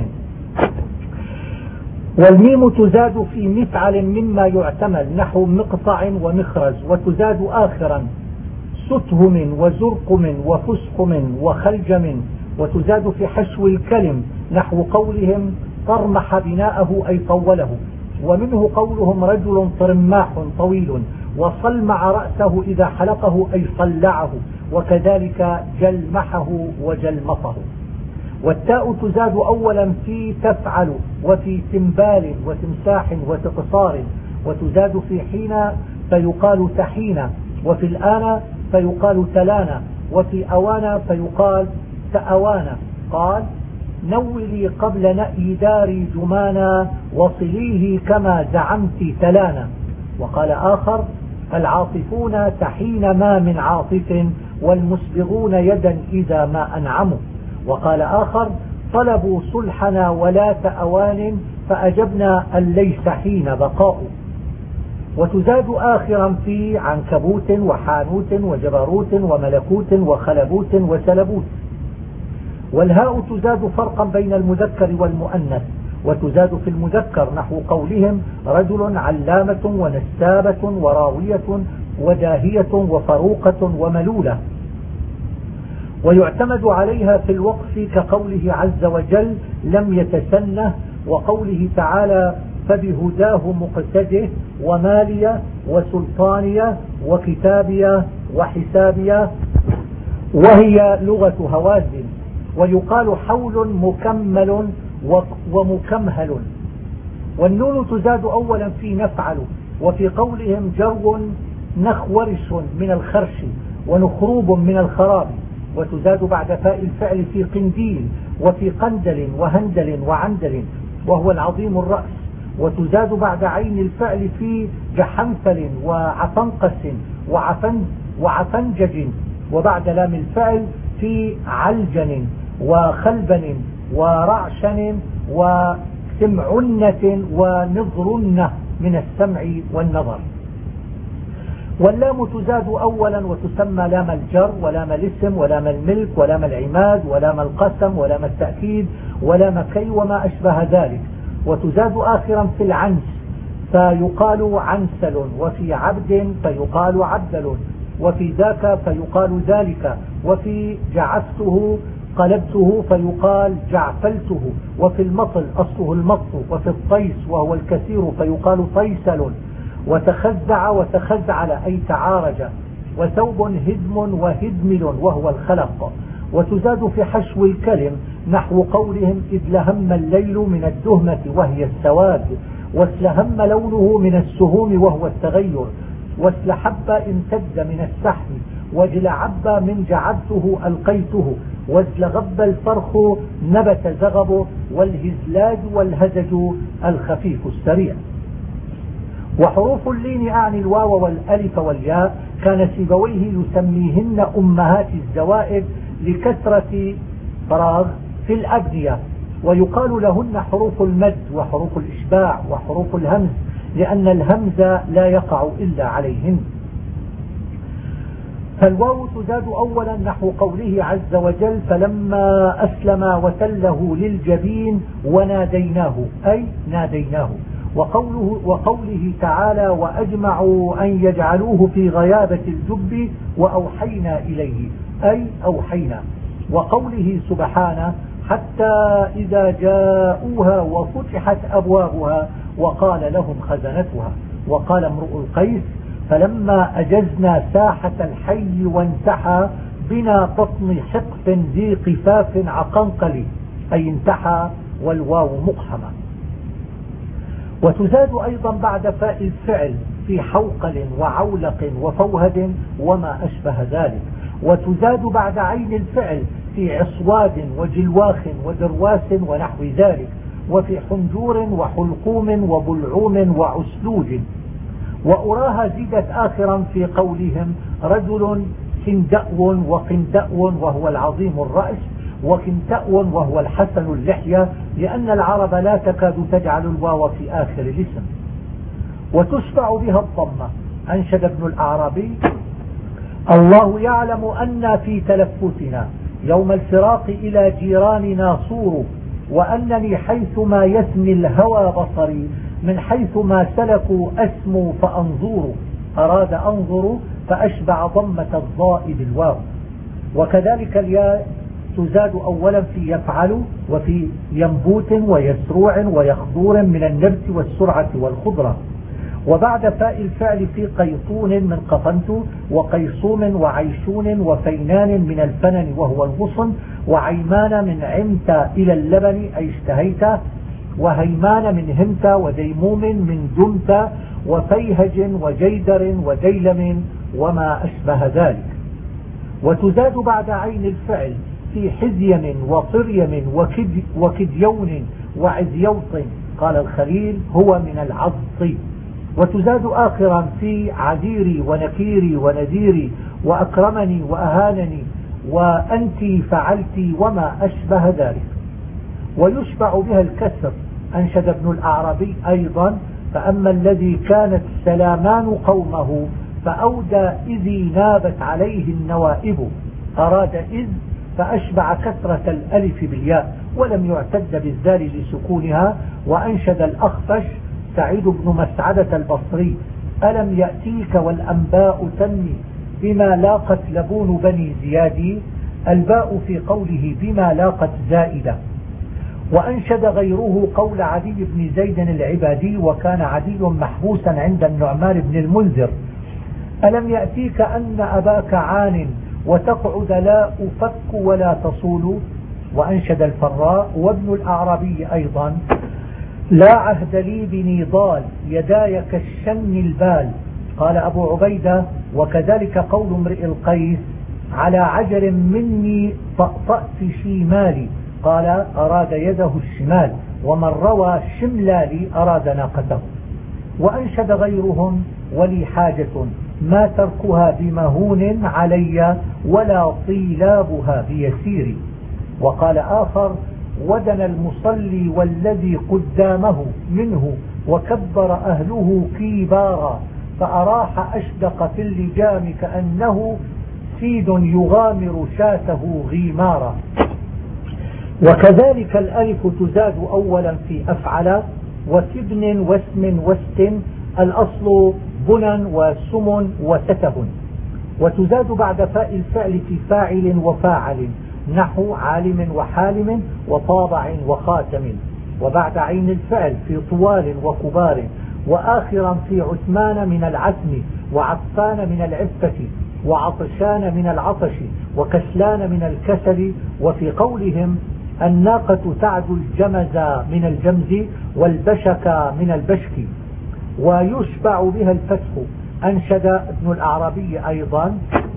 والميم تزاد في مفعل مما يعتمل نحو مقطع ومخرز، وتزاد آخرا ستهم وزرقم وفسقم وخلجم، وتزاد في حشو الكلم نحو قولهم طرمح بناءه، أي طوله. ومنه قولهم رجل طرماح طويل، وصلمع رأسه إذا حلقه، أي صلعه، وكذلك جلمحه وجلمطه. والتاء تزاد أولا في تفعل وفي تنبال وتمساح وتقصار، وتزاد في حين فيقال تحين، وفي الآن فيقال تلانا، وفي أوانا فيقال تأوانا. قال: نولي قبل نأي داري جمانا وصليه كما زعمت تلانا. وقال آخر: العاطفون تحين ما من عاطف والمسبغون يدا إذا ما أنعموا. وقال آخر: طلبوا صلحنا ولا تأوان فأجبنا أن ليس حين بقاء. وتزاد آخرا في عنكبوت وحانوت وجبروت وملكوت وخلبوت وسلبوت. والهاء تزاد فرقا بين المذكر والمؤنث، وتزاد في المذكر نحو قولهم رجل علامة ونسابة وراوية وداهية وفروقة وملولة. ويعتمد عليها في الوقف كقوله عز وجل لم يتسنه، وقوله تعالى فبهداه مقتده، ومالية وسلطانية وكتابية وحسابية، وهي لغة هوازن. ويقال حول مكمل ومكمهل. والنون تزاد أولا في نفعل، وفي قولهم جر نخورش من الخرش ونخروب من الخراب. وتزاد بعد فاء الفعل في قنديل وفي قندل وهندل وعندل وهو العظيم الرأس. وتزاد بعد عين الفعل في جحنفل وعفنقس وعفن وعفنجج، وبعد لام الفعل في علجن وخلبن ورعشن وسمعنة ونظرنة من السمع والنظر. واللام تزاد أولا وتسمى لام الجر ولام الاسم ولام الملك ولام العماد ولام القسم ولام التأكيد ولام كي وما أشبه ذلك. وتزاد آخرا في العنس فيقال عنسل، وفي عبد فيقال عبدل، وفي ذاك فيقال ذلك، وفي جعفته قلبته فيقال جعفلته، وفي المطل أصله المط، وفي الطيس وهو الكثير فيقال طيسل. وتخزع وتخزعل أي تعارج. وثوب هدم وهدمل وهو الخلق. وتزاد في حشو الكلم نحو قولهم إذ لهم الليل من الدهمة وهي السواد، واسلهم لونه من السهوم وهو التغير، واسلحب امتد من السحم، واجلعب من جعبته ألقيته، وازلغب الفرخ نبت زغبه، والهزلاج والهزج الخفيف السريع. وحروف اللين أعني الواو والألف والياء كان سيبويه يسميهن أمهات الزوائد لكثرة فراغ في الأبنية، ويقال لهن حروف المد وحروف الإشباع وحروف الهمز لأن الهمز لا يقع إلا عليهن. فالواو تزاد أولا نحو قوله عز وجل فلما أسلم وتله للجبين وناديناه، أي ناديناه. وقوله, وقوله تعالى وأجمعوا أن يجعلوه في غيابة الجب وأوحينا إليه، أي أوحينا. وقوله سبحانه حتى إذا جاءوها وفتحت أبوابها وقال لهم خزنتها. وقال امرؤ القيس فلما أجزنا ساحة الحي وانتحى بنا بطن حقف ذي قفاف عقنقل، أي انتحى والواو مقحمة. وتزاد أيضا بعد فاء الفعل في حوقل وعولق وفوهد وما أشبه ذلك. وتزاد بعد عين الفعل في عصواد وجلواخ ودرواس ونحو ذلك، وفي حنجور وحلقوم وبلعوم وعسلوج. وأراها زيدت آخرا في قولهم رجل كندأو وقندأو وهو العظيم الرأس، وكنتأو وهو الحسن اللحية، لأن العرب لا تكاد تجعل الواو في آخر الاسم. وتشبع بها الضمة. أنشد ابن الأعرابي: الله يعلم أن في تلفتنا يوم الفراق إلى جيراننا صور، وأنني حيثما يثني الهوى بصري من حيثما سلكوا أسمو فأنظور. أراد أنظر فأشبع ضمة الضاء بالواو. وكذلك الياء تزاد أولا في يفعل وفي ينبوت ويسروع ويخضور من النبت والسرعة والخضرة. وبعد فاء الفعل في قيطون من قطنت وقيصوم وعيشون وفينان من الفنن وهو الغصن، وعيمان من عمت إلى اللبن أي اشتهيت، وهيمان من همت، وديموم من دمت، وفيهج وجيدر وديلم وما أشبه ذلك. وتزاد بعد عين الفعل في حزيم وطريم وكد وكديون وعزيوط، قال الخليل هو من العض. وتزاد آخرا في عذيري ونكيري ونذيري وأكرمني وأهانني وأنت فعلتي وما أشبه ذلك. ويشبع بها الكسر. أنشد ابن الأعرابي أيضا: فأما الذي كانت سلامان قومه فأودى إذ نابت عليه النوائب. أراد إذ فأشبع كسرة الألف بالياء ولم يعتد بالذال لسكونها. وأنشد الأخفش سعيد بن مسعدة البصري: ألم يأتيك والأنباء تنمي بما لاقت لبون بني زياد. الباء في قوله بما لاقت زائدة. وأنشد غيره قول عدي بن زيد العبادي، وكان عدي محبوسا عند النعمان بن المنذر: ألم يأتيك أن أباك عان وتقعد لا أفك ولا تصول. وأنشد الفراء وابن الأعرابي أيضا: لا عهد لي بنضال يداي كالشن البال. قال أبو عبيدة: وكذلك قول امرئ القيس: على عجل مني طأطأت شمالي. قال أراد يده الشمال. ومن روى شملالي أراد ناقته. وأنشد غيرهم: ولي حاجة ما تركها بمهون علي ولا طيلابها بيسير. وقال آخر: ودنا المصلي والذي قدامه منه وكبر أهله كيبارا، فأراح أشدق في اللجام كأنه سيد يغامر شاته غيمارا. وكذلك الألف تزاد أولا في أفعل وسبن واسم واست، الأصل بنا وسم وستب. وتزاد بعد فاء الفعل في فاعل وفاعل، نحو عالم وحالم وطابع وخاتم. وبعد عين الفعل في طوال وكبار، وآخرا في عثمان من العتم، وعفان من العفة، وعطشان من العطش، وكسلان من الكسل. وفي قولهم الناقة تعدو الجمز من الجمز، والبشك من البشك. ويشبع بها الفتح. أنشد ابن الأعرابي أيضا: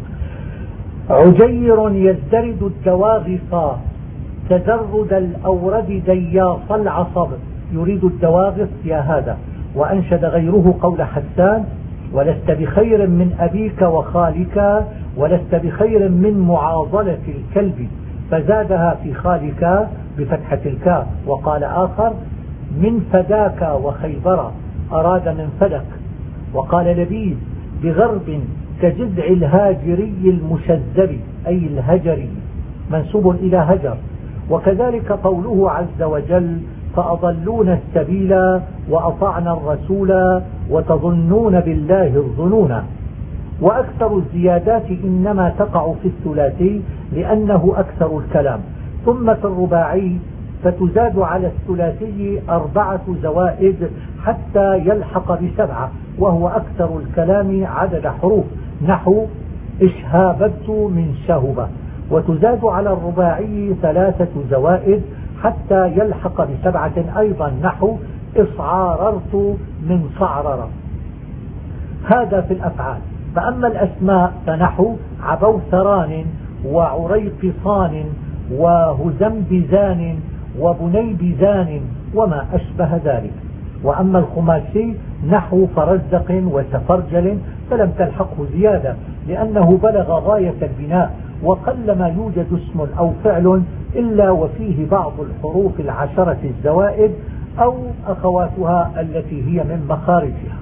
عجير يزدرد الدواغف تزرد الأورد دياص العصب. يريد الدواغف يا هذا. وأنشد غيره قول حسان: ولست بخير من أبيك وخالك، ولست بخير من معاضلة الكلب، فزادها في خالك بفتحة الكاف. وقال آخر: من فداك وخيبر، أراد من فدك. وقال لبيد: بغرب كجذع الهاجري المشذب، أي الهجري منسوب إلى هجر. وكذلك قوله عز وجل: فأضلون السبيل وأطعنا الرسول وتظنون بالله الظنون. وأكثر الزيادات إنما تقع في الثلاثي لأنه أكثر الكلام. ثم في الرباعي فتزاد على الثلاثي أربعة زوائد حتى يلحق بسبعة، وهو أكثر الكلام عدد حروف، نحو اشهاببت من شهبة. وتزاد على الرباعي ثلاثة زوائد حتى يلحق بسبعة أيضا، نحو اصعاررت من صعرر. هذا في الأفعال. فأما الأسماء فنحو عبوثران وعريقصان وهزمبزان وبنيبزان وما أشبه ذلك. وأما الخماسي نحو فرزق وسفرجل فلم تلحقه زيادة، لأنه بلغ غاية البناء، وقلما يوجد اسم أو فعل إلا وفيه بعض الحروف العشرة الزوائد أو أخواتها التي هي من مخارجها.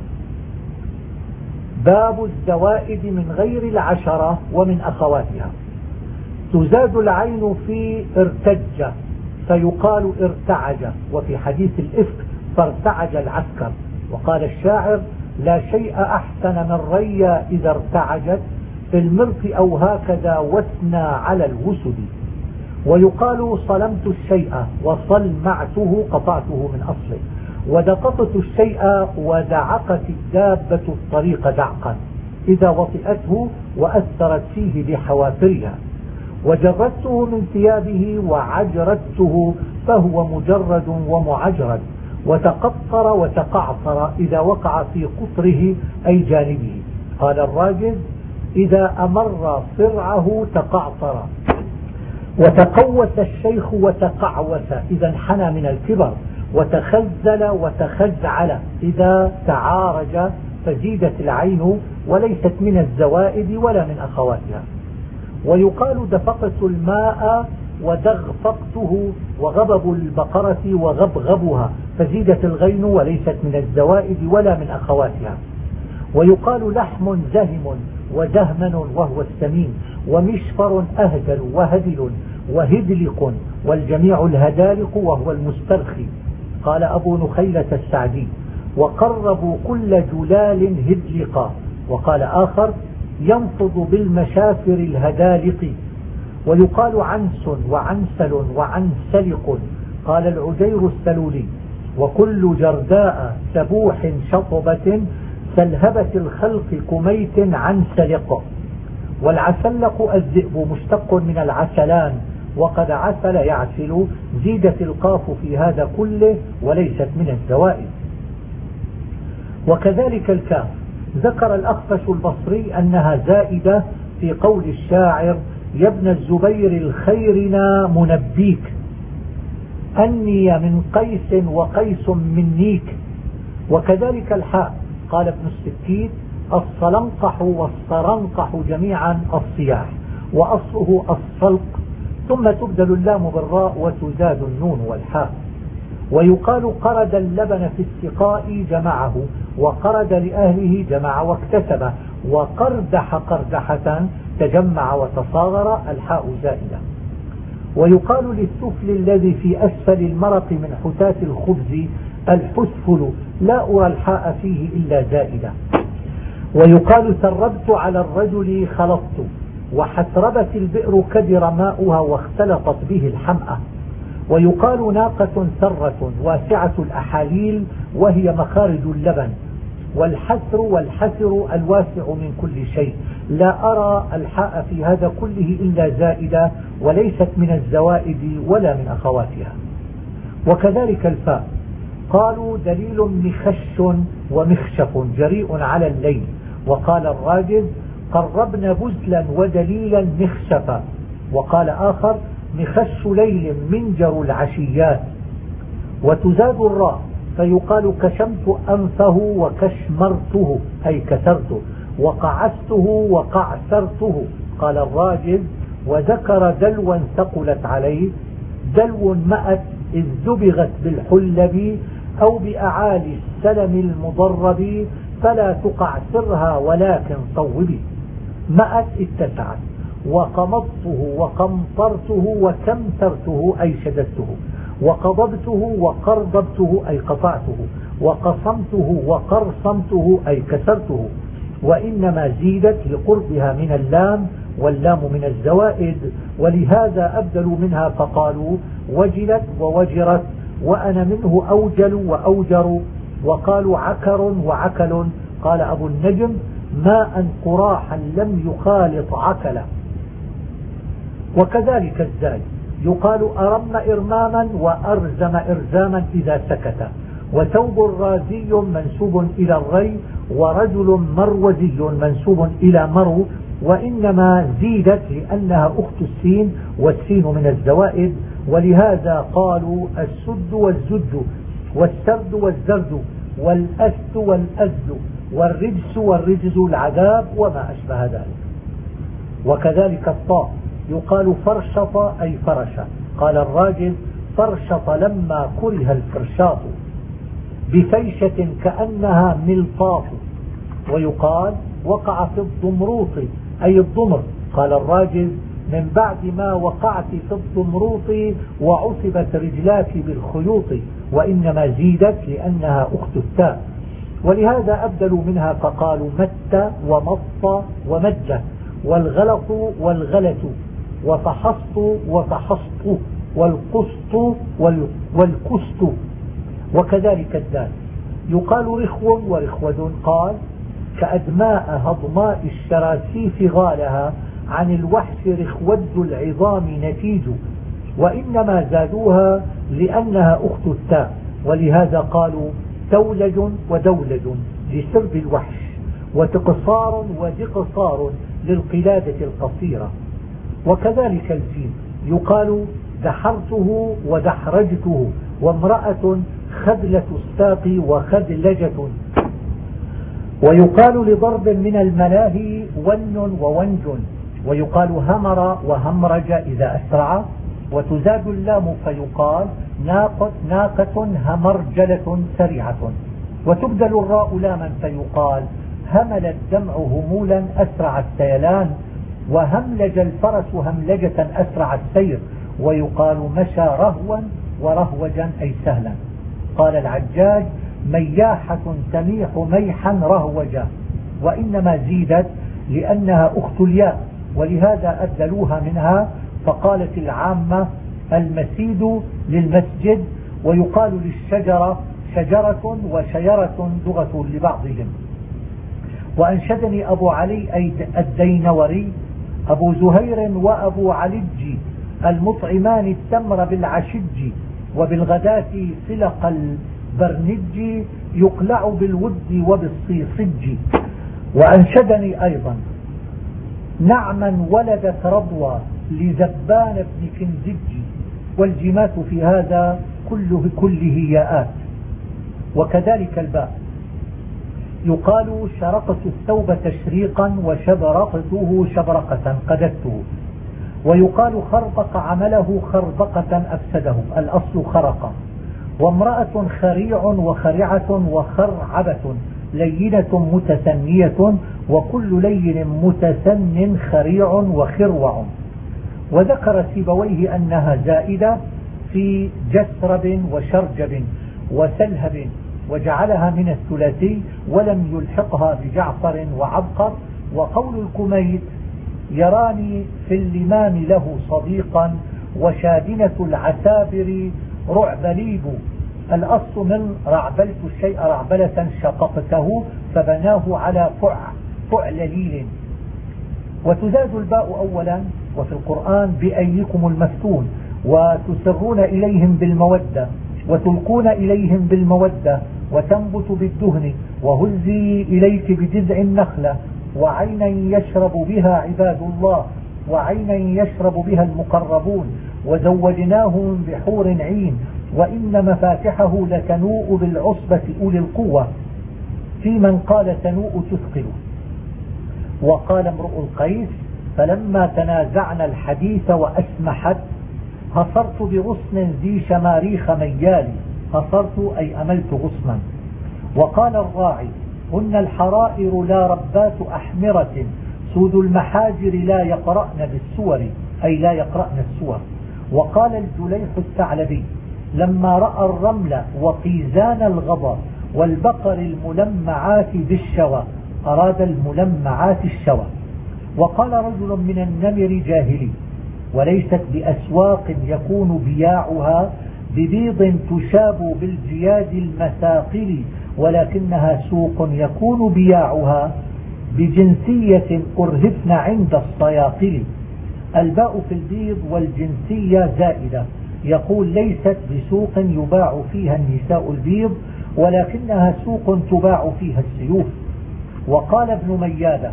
باب الزوائد من غير العشرة ومن أخواتها. تزاد العين في ارتج فيقال ارتعج، وفي حديث الإفك فارتعج العسكر. وقال الشاعر: لا شيء أحسن من ريا إذا ارتعجت في المرق أو هكذا واثنى على الوسد. ويقال صلمت الشيء وصلمعته قطعته من أصله، ودققت الشيء ودعقت الدابة الطريق دعقا إذا وطئته وأثرت فيه بحوافرها. وجردته من ثيابه وعجردته فهو مجرد ومعجرد. وتقطر وتقعطر إذا وقع في قطره أي جانبه. قال الراجل: إذا أمر صرعه تقعطر. وتقوس الشيخ وتقعوس إذا انحنى من الكبر. وتخزل وتخزعل إذا تعارج فزيدت العين، وليست من الزوائد ولا من أخواتها. ويقال دفقت الماء ودغفقته، وغبب البقرة وغبغبها فزيدت الغين، وليست من الزوائد ولا من أخواتها. ويقال لحم زهم وزهمن وهو السمين، ومشفر أهدل وهدل وهدلق، والجميع الهدالق وهو المسترخي. قال أبو نخيلة السعدي: وقربوا كل جلال هدلقا. وقال آخر: ينفض بالمشافر الهدالق. ويقال عنس وعنسل وعنسلق. قال العجير السلولي: وكل جرداء سبوح شطبة سلهبة الخلق كميت عنسلق. والعسلق الذئب مشتق من العسلان، وقد عسل يعسل، زيدت القاف في هذا كله وليست من الزوائد. وكذلك الكاف. ذكر الأخفش البصري أنها زائدة في قول الشاعر: يا ابن الزبير الخيرنا منبيك، أني من قيس وقيس من نيك. وكذلك الحاء. قال ابن السكيت: الصلنقح والصرنقح جميعا الصياح، وأصله الصلق، ثم تبدل اللام بالراء وتزاد النون والحاء. ويقال قرد اللبن في السقاء جمعه، وقرد لأهله جمع واكتسبه، وقردح قردحة تجمع وتصاغر، الحاء زائدة. ويقال للسفل الذي في أسفل المرق من حتاة الخبز الحسفل، لا أرى الحاء فيه إلا زائدة. ويقال ثربت على الرجل خلطت، وحسربت البئر كدر ماؤها واختلطت به الحمأة. ويقال ناقة ثرة واسعة الأحاليل وهي مخارج اللبن. والحسر والحسر الواسع من كل شيء. لا أرى الحاء في هذا كله إلا زائدة، وليست من الزوائد ولا من أخواتها. وكذلك الفاء. قالوا دليل مخش ومخشف جريء على الليل. وقال الراجز: قربن بزلا ودليلا مخشفا. وقال آخر: مخش ليل منجر العشيات. وتزاد الراء فيقال كشمت أنفه وكشمرته أي كسرته، وقعسته وقعسرته. قال الراجز: وذكر دلوا ثقلت عليه، دلو مأت إذ دبغت بالحلب أو بأعالي السلم المضرب، فلا تقعسرها ولكن صوبي. مأت اتسعت. وقمضته وقمطرته وكمترته أي شددته، وقضبته وقرضبته أي قطعته، وقصمته وقرصمته أي كسرته. وإنما زيدت لقربها من اللام، واللام من الزوائد، ولهذا أبدلوا منها فقالوا وجلت ووجرت، وأنا منه أوجل وأوجر. وقالوا عكر وعكل. قال أبو النجم: ماء قراحا لم يخالط عكلا. وكذلك الزاي يقال أرم إرماما وأرزم إرزاما إذا سكت. وثوب رازي منسوب إلى الري، ورجل مروزي منسوب إلى مرو، وإنما زيدت لأنها أخت السين، والسين من الزوائد، ولهذا قالوا السد والزد والسرد والزرد والأسد والأزد والرجس والرجز العذاب وما أشبه ذلك. وكذلك الطاء يقال فرشط أي فرش. قال الراجل فرشط لما كره الفرشاط بفيشة كأنها ملطاف. ويقال وقع في الضمروط أي الضمر. قال الراجل من بعد ما وقعت في الضمروط وعصبت رجلاك بالخيوط، وإنما زيدت لأنها أخت التاء. ولهذا أبدلوا منها فقالوا مت ومط ومجة، والغلط والغلت، وفحصت وفحصت، والقسط والكست. وكذلك الدال يقال رخو ورخود. قال كأدماء هضماء الشراسيف غالها، عن الوحش رخود العظام نتيج. وإنما زادوها لأنها أخت التاء، ولهذا قالوا تولج ودولج لسرب الوحش، وتقصار ودقصار للقلادة القصيرة. وكذلك الجيم يقال دحرته ودحرجته، وامرأة خذلة الساق وخذلجة. ويقال لضرب من الملاهي ون وونج. ويقال همر وهمرج إذا أسرع. وتزاد اللام فيقال ناقة, ناقة همرجلة سريعة. وتبدل الراء لاما فيقال همل الدمع همولا أسرع السيلان، وهملج الفرس هملجة أسرع السير. ويقال مشى رهوا ورهوجا أي سهلا. قال العجاج مياحة تميح ميحا رهوجا، وإنما زيدت لأنها أخت الياء، ولهذا أبدلوها منها. فقالت العامة المسيد للمسجد. ويقال للشجرة شجرة وشيرة لغة لبعضهم. وأنشدني أبو علي الدينوري أبو زهير وأبو علج المطعمان التمر بالعشج، وبالغداة فلق البرنج يقلع بالود وبالصيصج. وأنشدني أيضا نعما ولدت رضوى لزبان بن كنزج، والجمات في هذا كله, كله ياءات. وكذلك الباء يقال شرقت الثوب تشريقا وشبرقته شبرقة قددته. ويقال خربق عمله خربقة أفسده، الأصل خرق. وامرأة خريع وخرعة وخرعبة لينة متسنية، وكل لين متسن خريع وخروع. وذكر سيبويه أنها زائدة في جسرب وشرجب وسلهب، وجعلها من الثلاثي ولم يلحقها بجعفر وعبقر. وقول الكميت يراني في اللمام له صديقا، وشادنة العسابر رعبليب، الأصل من رعبلت الشيء رعبلة شققته فبناه على فع فعلليل. وتزاد الباء أولا وفي القرآن بأيكم المفتون، وتسرون إليهم بالمودة، وتلقون إليهم بالمودة، وتنبت بالدهن، وهزي إليك بجذع النخلة، وعينا يشرب بها عباد الله، وعينا يشرب بها المقربون، وزوجناهم بحور عين، وإن مفاتحه لتنوء بالعصبة أولي القوة، في من قال تنوء تثقل. وقال امرؤ القيس فلما تنازعنا الحديث وأسمحت هصرت بغصن ذي شماريخ ميالي، هصرت أي أملت غصنا. وقال الراعي هن الحرائر لا ربات أحمرة، سود المحاجر لا يقرأن بالسور، أي لا يقرأن السور. وقال الجليح الثعلبي لما رأى الرمل وقيزان الغضا والبقر الملمعات بالشوى، أراد الملمعات الشوى. وقال رجل من النمر جاهلي وليست بأسواق يكون بياعها ببيض تشاب بالجياد المثاقل، ولكنها سوق يكون بياعها بجنسية أرهفن عند الصياطل. الباء في البيض والجنسية زائدة. يقول ليست بسوق يباع فيها النساء البيض، ولكنها سوق تباع فيها السيوف. وقال ابن ميادة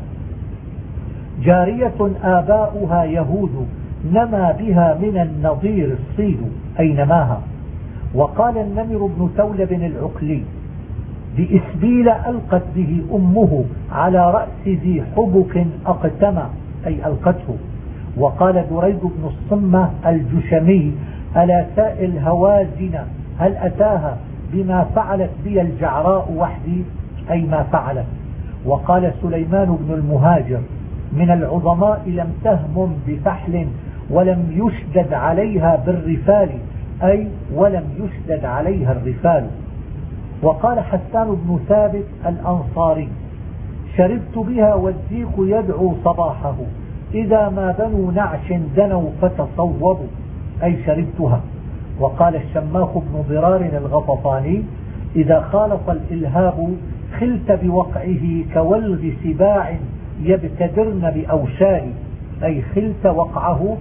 جارية آباؤها يهود نما بها من النظير الصيد، أي نماها. وقال النمر بن ثولب العقلي بإسبيل ألقت به أمه على رأس ذي حبك أقتمى، أي ألقته. وقال دريد بن الصمة الجشمي ألا سائل هوازن هل أتاها بما فعلت بي الجعراء وحدي، أي ما فعلت. وقال سليمان بن المهاجر من العظماء لم تهمم بفحل ولم يشدد عليها بالرفال، أي ولم يشدد عليها الرفال. وقال حسان بن ثابت الأنصاري شربت بها والديك يدعو صباحه إذا ما بنوا نعش دنوا فتصوبوا، أي شربتها. وقال الشماخ بن ضرار الغطفاني إذا خالط الإلهاب خلت بوقعه كولغ سباع يبتدرن بأوشال، أي خلت وقعه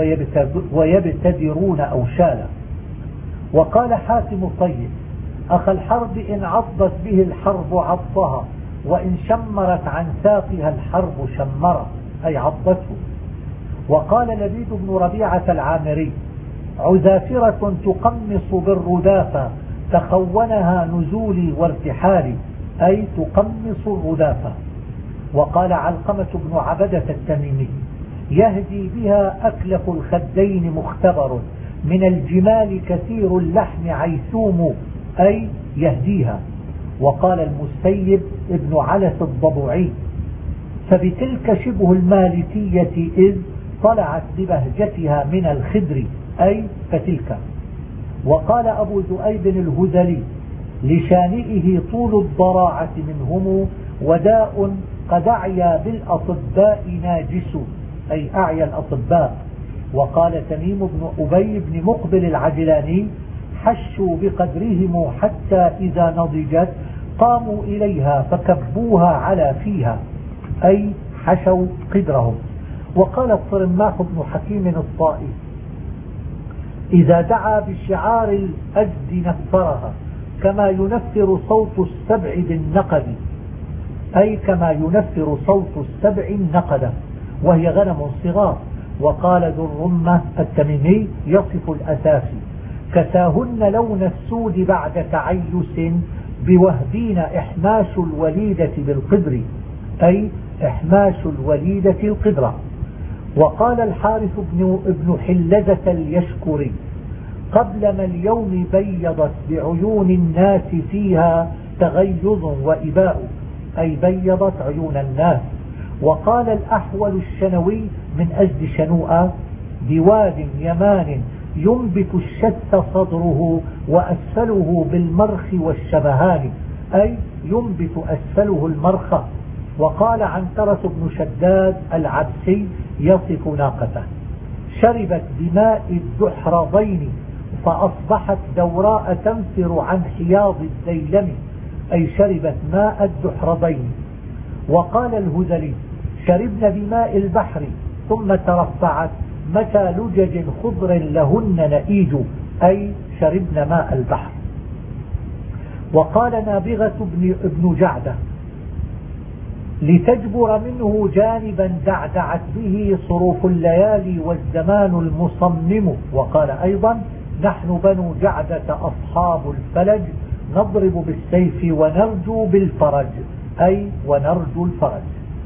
ويبتدرون أوشالا. وقال حاتم طيب أخ الحرب إن عضت به الحرب عضها، وإن شمرت عن ساقها الحرب شمرت، أي عضته. وقال لبيد بن ربيعة العامري عذافرة تقمص بالردافة تخونها نزولي وارتحالي، أي تقمص الردافة. وقال علقمة بن عبدة التميمي يهدي بها أكلف الخدين مختبر من الجمال كثير اللحم عيثوم، أي يهديها. وقال المسيب ابن علس الضبعي فبتلك شبه المالكية إذ طلعت ببهجتها من الخدر، أي فتلك. وقال أبو ذؤيب الهذلي لشانئه طول الضراعة منهم وداء قد أعيا بالأطباء ناجس، أي أعيا الأطباء. وقال تميم بن أبي بن مقبل العجلاني حشوا بقدرهم حتى إذا نضجت قاموا إليها فكبوها على فيها، أي حشوا قدرهم. وقال الصرماح بن حكيم الطائي إذا دعا بشعار الأجد نفرها كما ينفر صوت السبع بالنقد، أي كما ينفر صوت السبع النقد، وهي غنم صغار. وقال ذو الرمة التميمي يصف الأساسي كساهن لون السود بعد تعيس بوهدين إحماش الوليدة بالقدر، أي إحماش الوليدة القدرة. وقال الحارث بن, ابن حلزة اليشكري قبل ما اليوم بيضت بعيون الناس فيها تغيظ وإباء، أي بيضت عيون الناس. وقال الأحول الشنوي من أجد شنوءة بواد يمان ينبت الشت صدره وأسفله بالمرخ والشبهان، أي ينبت أسفله المرخ. وقال عنترة بن شداد العبسي يصف ناقته شربت بماء الدحرضين فأصبحت دوراء تنفر عن حياض الديلم، أي شربت ماء الدحرضين. وقال الهذلي شربن بماء البحر ثم ترفعت متى لجج خضر لهن نئيج، أي شربن ماء البحر. وقال نابغة بن, ابن جعدة لتجبر منه جانبا دعدعت به صروف الليالي والزمان المصمم. وقال أيضا نحن بنو جعدة أصحاب الفلج نضرب بالسيف ونرجو بالفرج، أي ونرجو الفرج.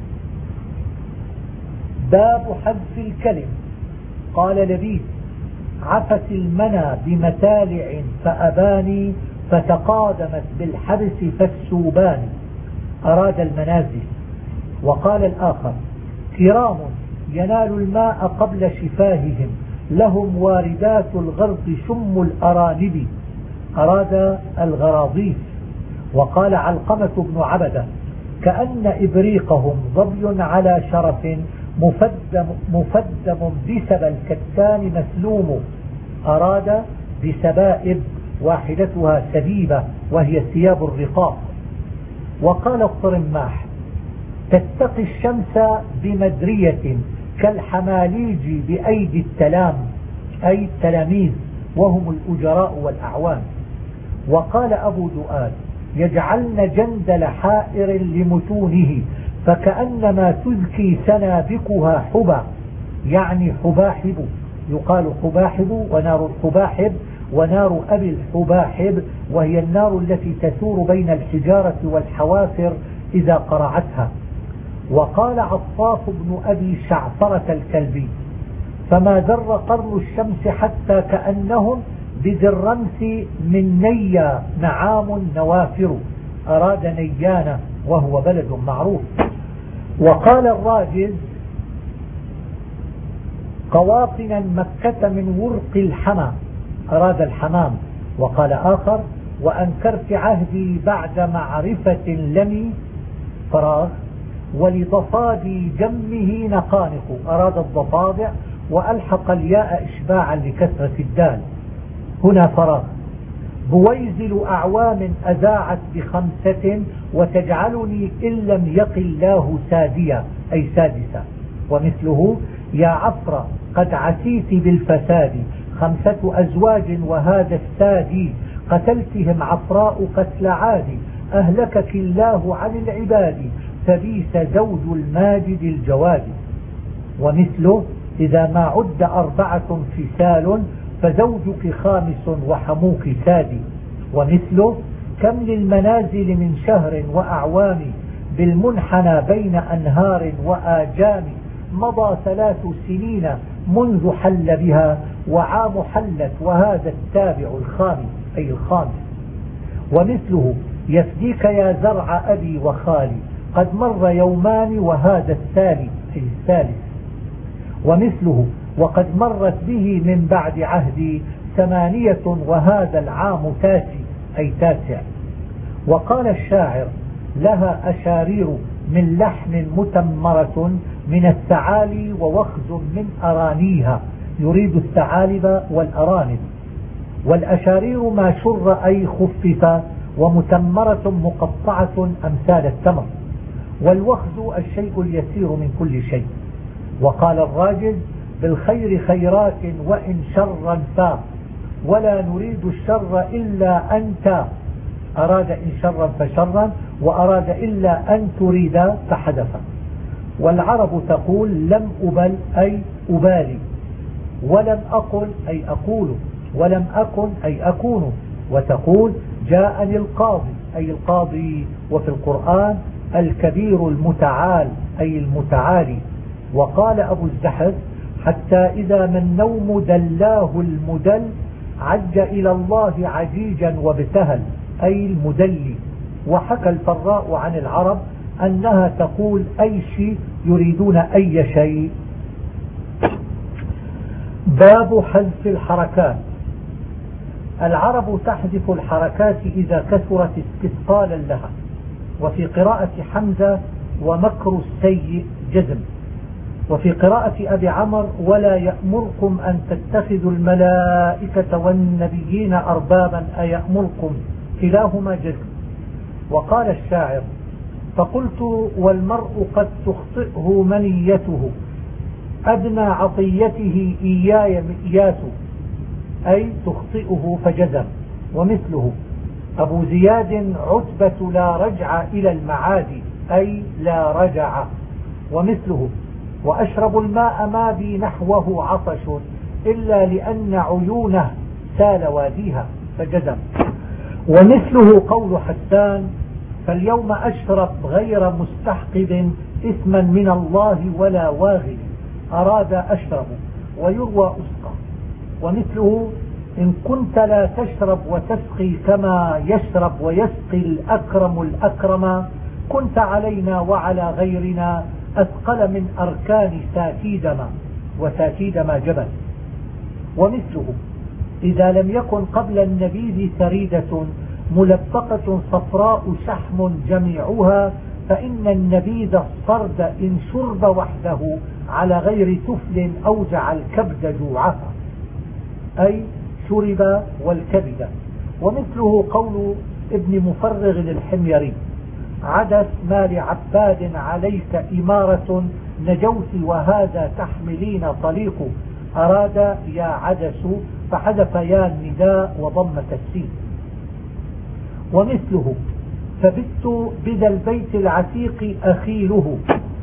باب حذف الكلم. قال لبيد عفت المنى بمتالع فأباني فتقادمت بالحبس فالسوبان، أراد المنازل. وقال الآخر كرام ينال الماء قبل شفاههم لهم واردات الغرق شم الأرانب، أراد الغراضيف. وقال علقمة بن عبدة كأن إبريقهم ظبي على شرف مفدم, مفدم بسب الكتان مسلوم، أراد بسبائب واحدتها سبيبة وهي ثياب الرقاق. وقال الصرماح تتقي الشمس بمدرية كالحماليج بأيدي التلام أي التلاميذ وهم الأجراء والأعوان. وقال أبو دؤاد يجعلن جندل حائر لمتونه فكأنما تذكي سنابكها حبا، يعني حباحب، يقال حباحب ونار الحباحب ونار أبي الحباحب، وهي النار التي تثور بين الحجارة والحوافر إذا قرعتها. وقال عطاف بن أبي شعفرة الكلبي فما در قرن الشمس حتى كأنهم بذي الرمس من نيا نعام نوافر، أراد نيانا وهو بلد معروف. وقال الراجز قواطنا مكة من ورق الحمى، أراد الحمام. وقال آخر وأنكرت عهدي بعد معرفة لمي فراغ، ولضفادي جمه نقانق، أراد الضفادع وألحق الياء إشباعا لكثرة الدال، هنا فراغ. بويزل أعوام أذاعت بخمسة وتجعلني إن لم يق الله ساديا أي سادسا. ومثله يا عفرة قد عسيت بالفساد خمسة أزواج وهذا السادي، قتلتهم عفراء قتل عادي أهلكك الله عن العباد فبيس زوج الماجد الجواد. ومثله إذا ما عد أربعة فسال فزوجك خامس وحموك سادي. ومثله كم للمنازل من شهر وأعوام بالمنحنى بين أنهار وآجام، مضى ثلاث سنين منذ حل بها وعام حلت وهذا التابع الخامس أي الخامس. ومثله يفديك يا زرع أبي وخالي قد مر يومان وهذا الثالث أي الثالث. ومثله وقد مرت به من بعد عهدي ثمانية وهذا العام تاسع أي تاسع. وقال الشاعر لها أشارير من لحم متمرة من الثعالي ووخز من أرانيها، يريد الثعالب والأرانب. والأشارير ما شر أي خفف، ومتمرة مقطعة أمثال التمر. والوخز الشيء اليسير من كل شيء. وقال الراجل بالخير خيرات وإن شرا فا، ولا نريد الشر إلا أنت، أراد إن شرا فشرا وأراد إلا أن تريد فحدثا. والعرب تقول لم أبل أي أبالي، ولم أقل أي أقول، ولم أكن أي أكون. وتقول جاءني القاضي أي القاضي، وفي القرآن الكبير المتعال أي المتعالي. وقال أبو الزحف حتى إذا ما النوم دلاه المدل عج إلى الله عجيجا وابتهل أي المدلي. وحكى الفراء عن العرب أنها تقول أي شيء يريدون أي شيء. باب حذف الحركات. العرب تحذف الحركات إذا كثرت استثقالا لها. وفي قراءة حمزة ومكر السيء جزم. وفي قراءة أبي عمر ولا يأمركم أن تتخذوا الملائكة والنبيين أربابا أيأمركم، كلاهما جزم. وقال الشاعر فقلت والمرء قد تخطئه منيته أدنى عطيته إياي مئيات أي تخطئه فجزم. ومثله أبو زياد عتبة لا رجع إلى المعاد أي لا رجع. ومثله وأشرب الماء ما بي نحوه عطش إلا لأن عيونه سال واديها فجزم. ومثله قول حسان فاليوم أشرب غير مستحقد إثما من الله ولا واغد، أراد أشرب ويروى أسقى. ومثله إن كنت لا تشرب وتسقي كما يشرب ويسقي الأكرم الأكرم كنت علينا وعلى غيرنا أثقل من أركان ساكيدما، وساكيدما جبل. ومثله إذا لم يكن قبل النبيذ ثريدة ملبقة صفراء شحم جميعها فإن النبيذ الصرد إن شرب وحده على غير تفل أوجع الكبد جوعها أي شرب والكبد. ومثله قول ابن مفرغ للحميري عدس ما لعباد عليك إمارة نجوت وهذا تحملين طليق. أراد يا عدس فحذف يا النداء وضمة السين. ومثله فبت بذا البيت العتيق أخيله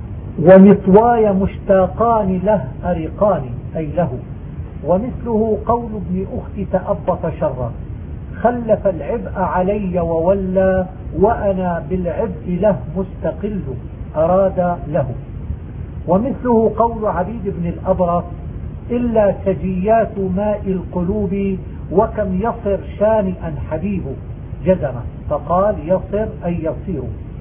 ومطواي مشتاقان له أرقان أي له. ومثله قول ابن أختي تأبط شرا خلف العبء علي وولى وأنا بالعبء له مستقل أراد له. ومثله قول عبيد بن الأبرص إلا سجيات ماء القلوب وكم يصر شانئا حبيبه جزم فقال يصر أي يصير.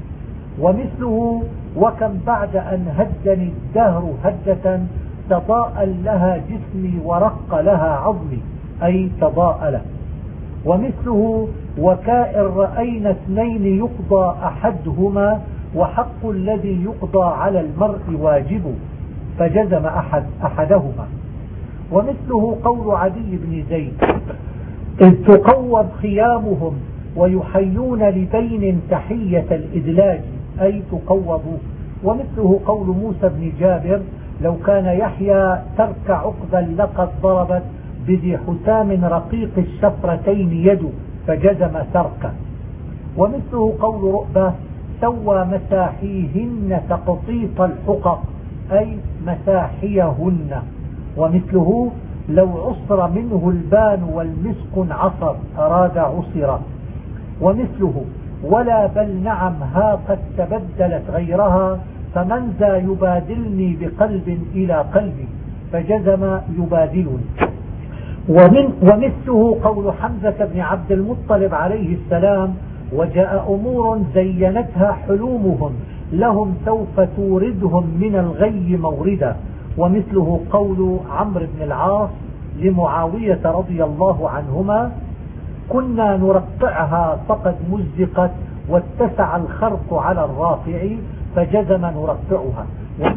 ومثله وكم بعد أن هدني الدهر هدة تضاءل لها جسمي ورق لها عظمي أي تضاءل. ومثله وكائن رأينا اثنين يقضى أحدهما وحق الذي يقضى على المرء واجب فجزم أحد أحدهما. ومثله قول عدي بن زيد إذ تقوض خيامهم ويحيون لبين تحية الإدلاج أي تقوضوا. ومثله قول موسى بن جابر لو كان يحيى ترك عقبا لقد ضربت بذي حسام رقيق الشفرتين يد فجزم تركه. ومثله قول رؤبة سوى مساحيهن تقطيط الحقق أي مساحيهن. ومثله لو عصر منه البان والمسك عصر أراد عصر. ومثله ولا بل نعم ها قد تبدلت غيرها فمن ذا يبادلني بقلب إلى قلبي فجزم يبادلني. ومن ومثله قول حمزة بن عبد المطلب عليه السلام وجاء أمور زينتها حلومهم لهم سوف توردهم من الغي موردا. ومثله قول عمرو بن العاص لمعاوية رضي الله عنهما كنا نرقعها فقد مزقت واتسع الخرق على الرافع فجزم نرقعها.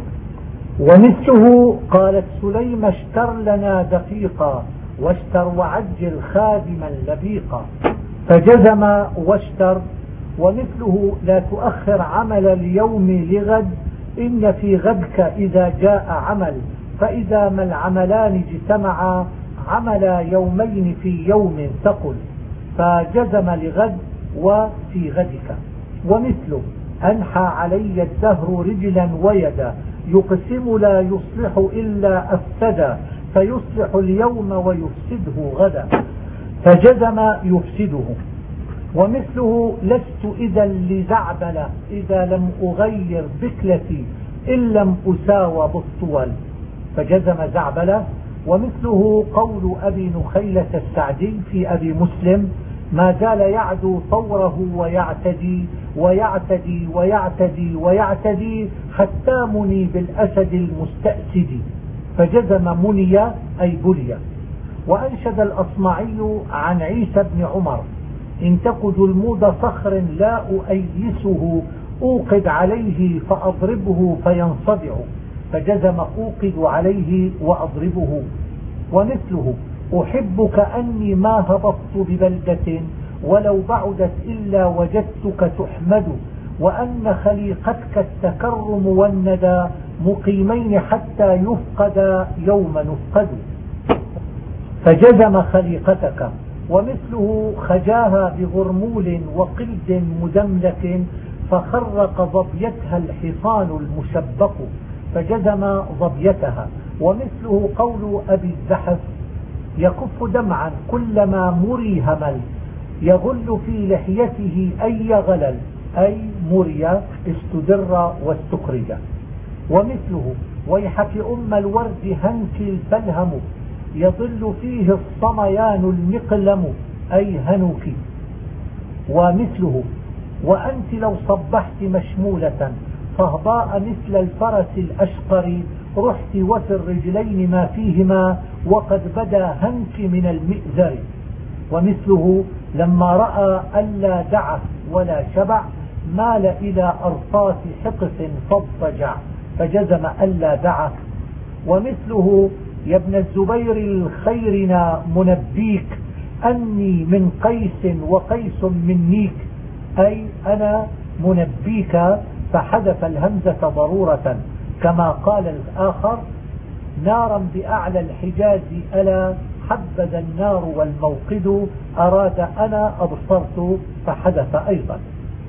ومثله قالت سليم اشتر لنا دقيقا واشتر وعجل خادما لبيقا فجزم واشتر. ومثله لا تؤخر عمل اليوم لغد إن في غدك إذا جاء عمل فإذا ما العملان اجتمعا عمل يومين في يوم ثقل فجزم لغد وفي غدك. ومثله أنحى علي الدهر رجلا ويدا يقسم لا يصلح إلا أفسدا فيصلح اليوم ويفسده غدا فجزم يفسده. ومثله لست إذا لزعبل إذا لم أغير بكلتي إن لم أساوى بالطول فجزم زعبل. ومثله قول أبي نخيلة السعدي في أبي مسلم ما زال يعدو طوره ويعتدي ويعتدي ويعتدي ويعتدي حتى مني بالأسد المستأسد فجزم مني أي بلي. وأنشد الأصمعي عن عيسى بن عمر إن تك جلمود صخر لا أؤيسه أوقد عليه فأضربه فينصدع فجزم أوقد عليه وأضربه. ومثله أحبك أني ما هبطت ببلدة ولو بعدت إلا وجدتك تحمد وأن خليقتك التكرم والندى مقيمين حتى يفقد يوم نفقد فجزم خليقتك. ومثله خجاها بغرمول وقلد مدملك فخرق ظبيتها الحصان المشبق فجزم ظبيتها. ومثله قول أبي الزحف يكف دمعا كلما مري همل يغل في لحيته أي غلل أي مري استدر واستخرج. ومثله ويحك أم الورد هنك الفلهم يضل فيه الصميان المقلم أي هنوك. ومثله وأنت لو صبحت مشمولة فهضاء مثل الفرس الأشقر رحت وفي الرجلين ما فيهما وقد بدا هنك من المئزر. ومثله لما رأى ألا دعه ولا شبع مال إلى أرصاف حقف فاضطجع فجزم ألا دعه. ومثله يا ابن الزبير الخيرنا منبيك أني من قيس وقيس من نيك أي أنا منبيك فحذف الهمزة ضرورة، كما قال الآخر نارا بأعلى الحجاز ألا حبذا النار والموقد أراد أنا أبصرت فحدث أيضا.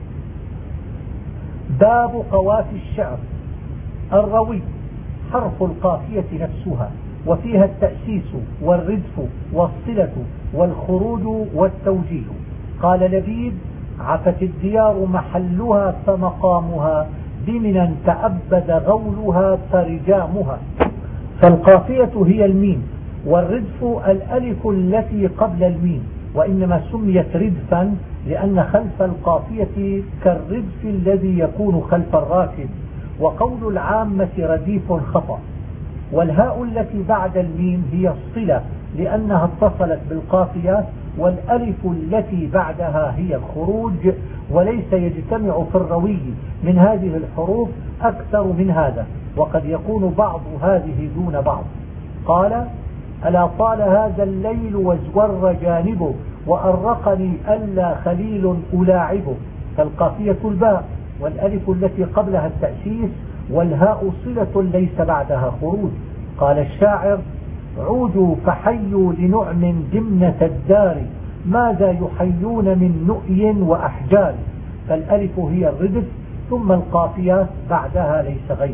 باب قوافي الشعر. الروي حرف القافية نفسها، وفيها التأسيس والردف والصلة والخروج والتوجيه. قال لبيد عفت الديار محلها فمقامها بمنا تأبد غولها فرجامها. فالقافية هي الميم، والردف الألف التي قبل الميم، وإنما سميت ردفا لأن خلف القافية كالردف الذي يكون خلف الراكب، وقول العامة رديف خطأ. والهاء التي بعد الميم هي الصلة لأنها اتصلت بالقافية، والألف التي بعدها هي الخروج، وليس يجتمع في الروي من هذه الحروف أكثر من هذا، وقد يكون بعض هذه دون بعض. قال ألا طال هذا الليل وازور جانبه وأرقني ألا خليل ألاعبه. فالقافية الباء، والألف التي قبلها التأسيس، والهاء صلة ليس بعدها خروج. قال الشاعر عودوا فحيوا لنعم جمنة الدار ماذا يحيون من نؤي وأحجار. فالألف هي الردف، ثم القافية بعدها ليس غير.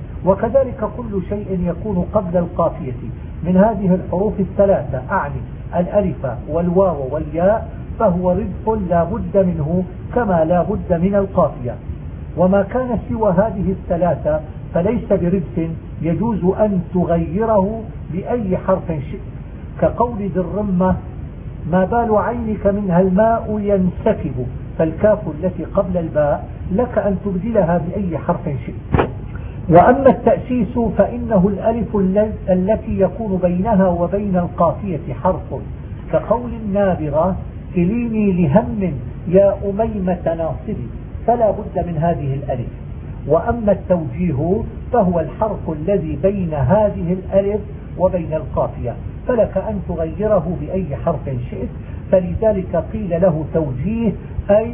وكذلك كل شيء يكون قبل القافية من هذه الحروف الثلاثة، أعني الألف والواو والياء، فهو ردف لا بد منه كما لا بد من القافية. وما كان سوى هذه الثلاثة فليس بردف، يجوز أن تغيره بأي حرف شئت، كقول ذي الرمة ما بال عينك منها الماء ينسكب، فالكاف التي قبل الباء لك أن تبدلها بأي حرف شئت. وأما التأسيس فإنه الألف التي يكون بينها وبين القافية حرف، كقول النابغة كليني لهم يا أميمة ناصبي، فلا بد من هذه الألف. وأما التوجيه فهو الحرف الذي بين هذه الألف وبين القافية، فلك أن تغيره بأي حرف شئت، فلذلك قيل له توجيه، أي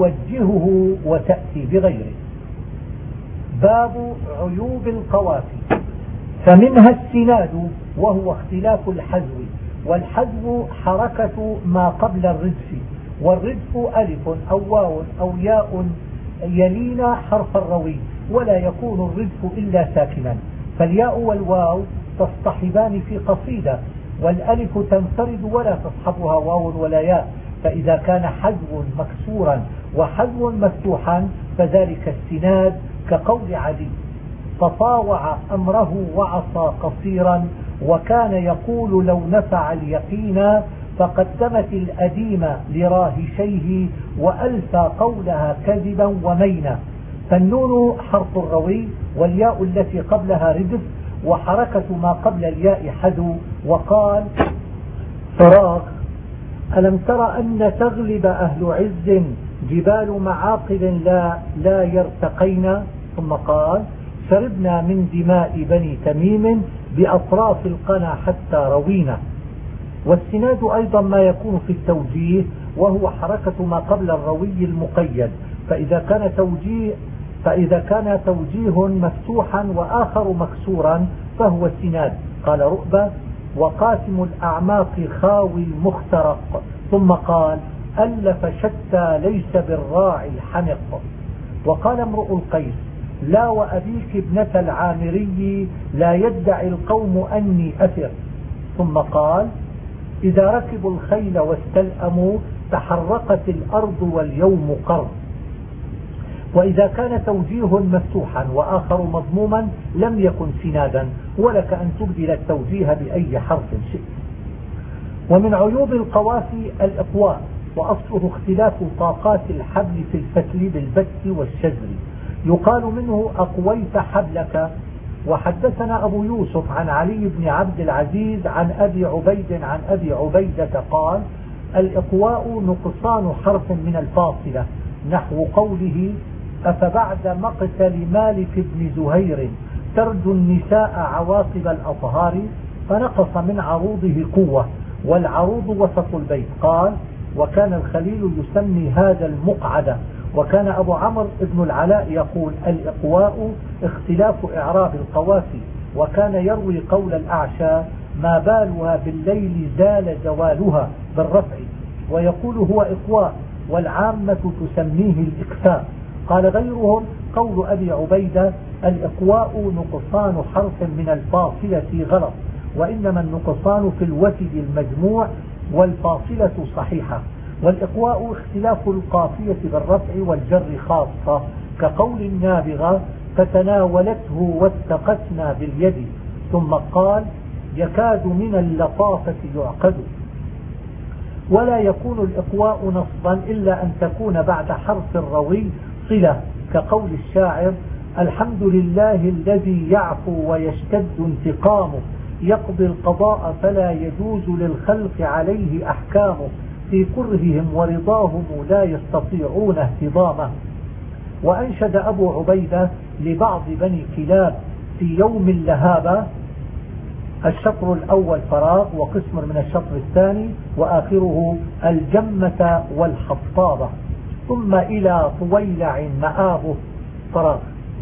توجهه وتأتي بغيره. باب عيوب القوافي. فمنها السناد وهو اختلاف الحذو، والحذو حركة ما قبل الردف، والردف ألف أو واو أو ياء يلينا حرف الروي، ولا يكون الردف إلا ساكنا، فالياء والواو تصطحبان في قصيدة، والألف تنفرد ولا تصحبها واو ولا ياء. فإذا كان حذو مكسورا وحذو مفتوحا فذلك السناد، كقول علي تطاوع أمره وعصى قصيرا وكان يقول لو نفع اليقين فقدمت الأديم لراهشيه وألفى قولها كذبا ومينا. فالنون حرف الروي، والياء التي قبلها ردف، وحركة ما قبل الياء حذو. وقال فراغ ألم تر أن تغلب أهل عز جبال معاقل لا, لا يرتقين. ثم قال شربنا من دماء بني تميم بأطراف القنا حتى روينا. والسناد أيضا ما يكون في التوجيه، وهو حركة ما قبل الروي المقيد، فإذا كان توجيه فإذا كان توجيه مفتوحا وآخر مكسورا فهو سناد. قال رؤبة وقاسم الأعماق خاوي المخترق. ثم قال ألف شتى ليس بالراعي الحنق. وقال امرؤ القيس لا وأبيك ابنة العامري لا يدعي القوم أني أثر. ثم قال إذا ركبوا الخيل واستلأموا تحرقت الأرض واليوم قر. وإذا كان توجيه مفتوحا وآخر مضموما لم يكن سنادا، ولك أن تبدل التوجيه بأي حرف شئت. ومن عيوب القوافي الإقواء، وأصله اختلاف طاقات الحبل في الفتل بالبت والشجر، يقال منه أقويت حبلك. وحدثنا أبو يوسف عن علي بن عبد العزيز عن أبي عبيد عن أبي عبيدة قال الإقواء نقصان حرف من الفاصلة، نحو قوله أفبعد مقتل مالك بن زهير ترجو النساء عواقب الأطهار، فنقص من عروضه قوة، والعروض وسط البيت. قال وكان الخليل يسمي هذا المقعد، وكان أبو عمرو بن العلاء يقول الإقواء اختلاف إعراب القوافي، وكان يروي قول الأعشى ما بالها بالليل زال زوالها بالرفع، ويقول هو إقواء والعامة تسميه الإكفاء. قال غيرهم قول أبي عبيدة الإقواء نقصان حرف من الفاصلة غلط، وإنما النقصان في الوتد المجموع والفاصلة صحيحة. والإقواء اختلاف القافية بالرفع والجر خاصة، كقول النابغة فتناولته واتقتنا باليد، ثم قال يكاد من اللطافة يعقد. ولا يكون الإقواء نصبا إلا أن تكون بعد حرف الروي صلة، كقول الشاعر الحمد لله الذي يعفو ويشتد انتقامه، يقضي القضاء فلا يجوز للخلق عليه أحكامه، في كرههم ورضاهم لا يستطيعون اهتضامه. وأنشد أبو عبيدة لبعض بني كلاب في يوم اللهابة الشطر الأول فراغ وقسم من الشطر الثاني وآخره الجمة والحطابة، ثم إلى طويلع مآبه فراغ.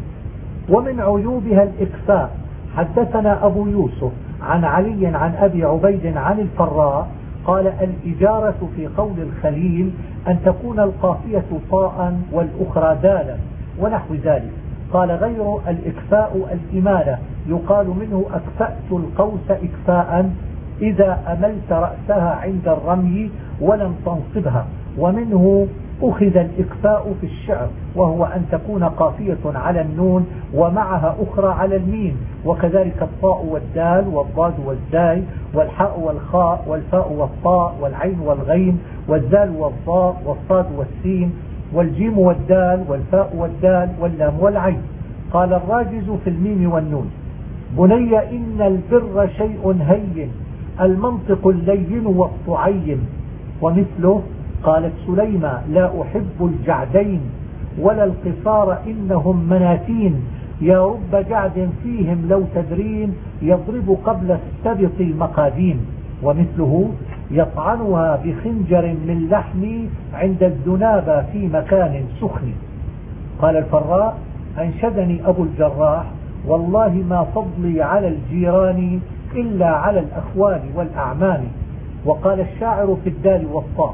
ومن عيوبها الإكفاء. حدثنا أبو يوسف عن علي عن أبي عبيد عن الفراء قال الإجارة في قول الخليل أن تكون القافية طاء والأخرى دالا ونحو ذلك. قال غير الإكفاء الإمالة، يقال منه أكفأت القوس إكفاء إذا أملت رأسها عند الرمي ولم تنصبها. ومنه أخذ الإكفاء في الشعر، وهو أن تكون قافية على النون ومعها أخرى على الميم، وكذلك الطاء والدال والضاد والزاي والحاء والخاء والفاء والطاء والعين والغين والزال والضاء والصاد والسين والجيم والدال والفاء والدال واللام والعين. قال الراجز في الميم والنون بني إن البر شيء هين، المنطق اللين والطعين. ومثله قالت سليمة لا أحب الجعدين ولا القصار إنهم مناتين، يا رب جعد فيهم لو تدرين، يضرب قبل السبط المقادين. ومثله يطعنها بخنجر من لحم عند الذنابة في مكان سخن. قال الفراء أنشدني أبو الجراح والله ما فضلي على الجيران إلا على الأخوال والأعمام. وقال الشاعر في الدال والطاء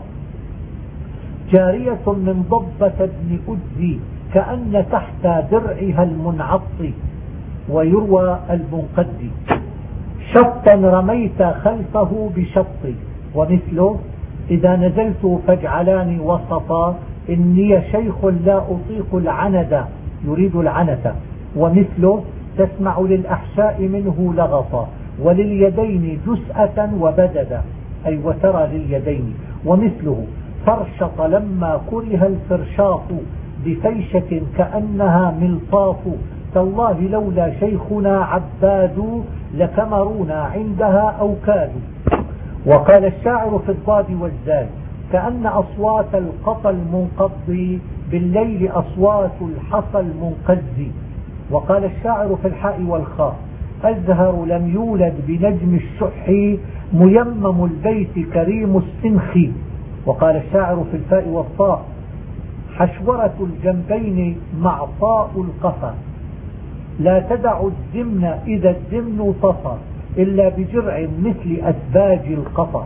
جارية من ضبة ابن أدزي كأن تحت درعها المنعط، ويروى المنقدي شطا رميت خلفه بشط. ومثله إذا نزلت فاجعلاني وسطا إني شيخ لا أطيق العند، يريد العنة. ومثله تسمع للأحشاء منه لغطا ولليدين جسأة وبددا، أي وترى لليدين. ومثله فرشط لما كره الفرشاط بفيشة كأنها ملطاف، تالله لولا شيخنا عباد لكمرونا عندها أو كادوا. وقال الشاعر في الضاد والزاي كأن أصوات القطى المنقض بالليل أصوات الحصى المنقز. وقال الشاعر في الحاء والخاء أزهر لم يولد بنجم الشح ميمم البيت كريم السنخ. وقال الشاعر في الفاء والطاء حشورة الجنبين معطاء القفا، لا تدع الزمن إذا الزمن طفى إلا بجرع مثل أسباج القفا.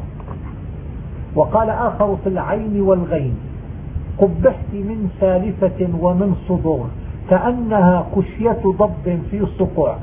وقال آخر في العين والغين قبحت من سالفة ومن صدور كأنها كشية ضب في صقوع.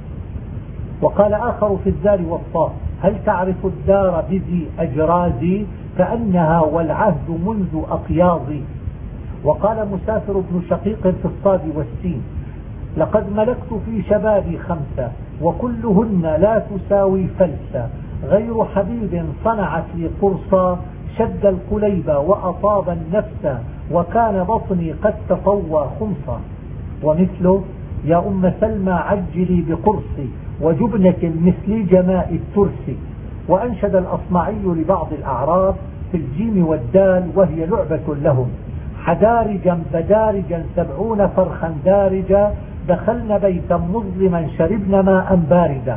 وقال آخر في الزال والطاء هل تعرف الدار بذي أجرازي كأنها والعهد منذ أقياضي. وقال مسافر بن شقيق في الصاد والسين لقد ملكت في شبابي خمسة وكلهن لا تساوي فلسا، غير حبيب صنعت لي قرصا شد القليب وأطاب النفس وكان بطني قد تطوى خمصا. ومثله يا أم سلمى عجلي بقرصي وجبنة مثل جماء الترس. وأنشد الأصمعي لبعض الأعراب في الجيم والدال وهي لعبة لهم حدارجا بدارجا سبعون فرخا دارجا دخلن بيتا مظلما شربن ماء باردا.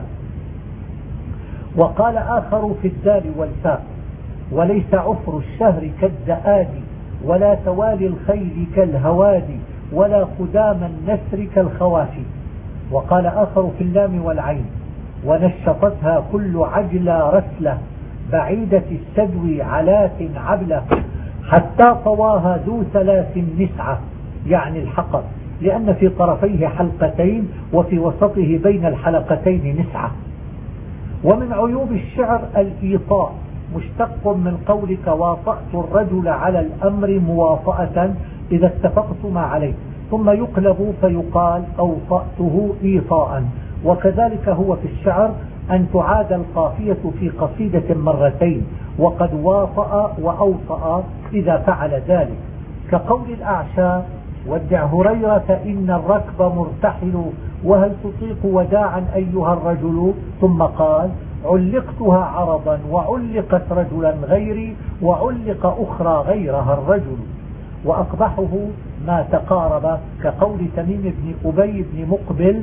وقال آخر في الدال والفاء وليس عفر الشهر كالدآد ولا توالي الخيل كالهوادي ولا قدام النسر كالخوافي. وقال آخر في اللام والعين: ونشطتها كل عجلة رسلة بعيدة السدو علات عبلة حتى طواها ذو ثلاث نسعة، يعني الحقب، لأن في طرفيه حلقتين وفي وسطه بين الحلقتين نسعة. ومن عيوب الشعر الإيطاء، مشتق من قولك واطأت الرجل على الأمر مواطأة إذا اتفقتما عليه، ثم يقلب فيقال أوطأته إيطاء. وكذلك هو في الشعر أن تعاد القافية في قصيدة مرتين، وقد واطأ وأوطأ إذا فعل ذلك، كقول الأعشى: ودع هريرة إن الركب مرتحل وهل تطيق وداعا أيها الرجل، ثم قال: علقتها عرضا وعلقت رجلا غيري وعلق أخرى غيرها الرجل. وأقبحه ما تقارب، كقول تميم بن أبي بن مقبل: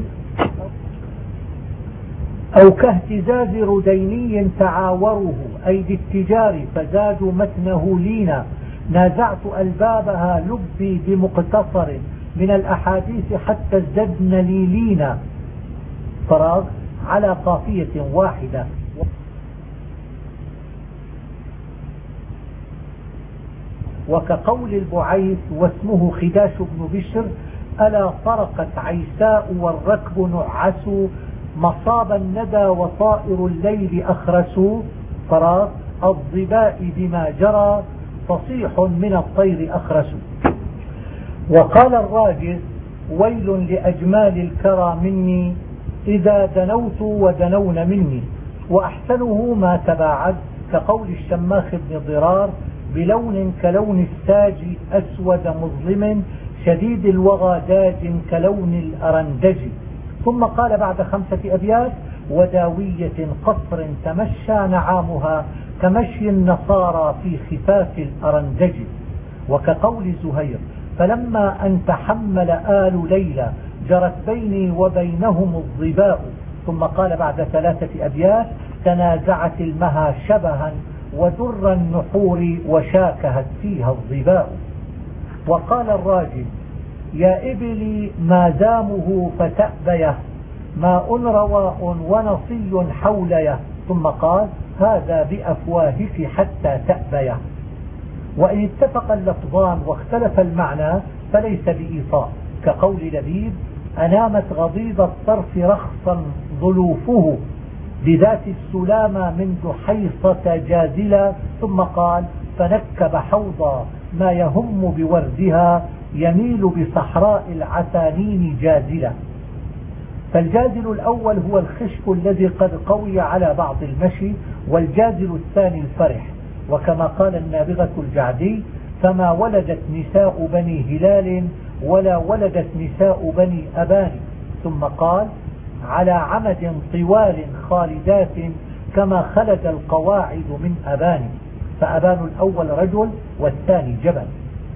أو كاهتزاز رديني تعاوره أيدي التجار فزادوا متنه لينا، نازعت ألبابها لبي بمقتصر من الأحاديث حتى ازددن لي لينا. فراغ على قافية واحدة. وكقول البعيث واسمه خداش بن بشر: ألا طرقت عيساء والركب نعس مصاب الندى وطائر الليل أخرس. فراغ الظباء بما جرى فصيح من الطير أخرس. وقال الراجز: ويل لأجمال الكرى مني إذا دنوت ودنون مني. وأحسنه ما تباعد، كقول الشماخ بن ضرار: بلون كلون الساج أسود مظلم شديد الوغى داج كلون الأرندج. ثم قال بعد خمسة أبيات: وداوية قصر تمشى نعامها كمشي النصارى في خفاف الأرندج. وكقول زهير: فلما أن تحمل آل ليلى جرت بيني وبينهم الظباء. ثم قال بعد ثلاثة أبيات: تنازعت المها شبها ودر النحور وشاكهت فيها الظباء. وقال الراجل: يا إبلي ما دامه فتأبيه ماء رواء ونصي حوليه. ثم قال: هذا بأفواهك حتى تأبيه. وإن اتفق اللفظان واختلف المعنى فليس بإيطاء، كقول لبيب: أنامت غضيض الطرف رخصا ظلوفه بذات السلامة من دحيصة جازلة. ثم قال: فنكب حوضا ما يهم بوردها يميل بصحراء العتانين جازلة. فالجازل الأول هو الخشب الذي قد قوي على بعض المشي، والجازل الثاني الفرح. وكما قال النابغة الجعدي: فما ولدت نساء بني هلال ولا ولدت نساء بني أبان. ثم قال: على عمد طوال خالدات كما خلد القواعد من أبان. فأبان الأول رجل والثاني جبل.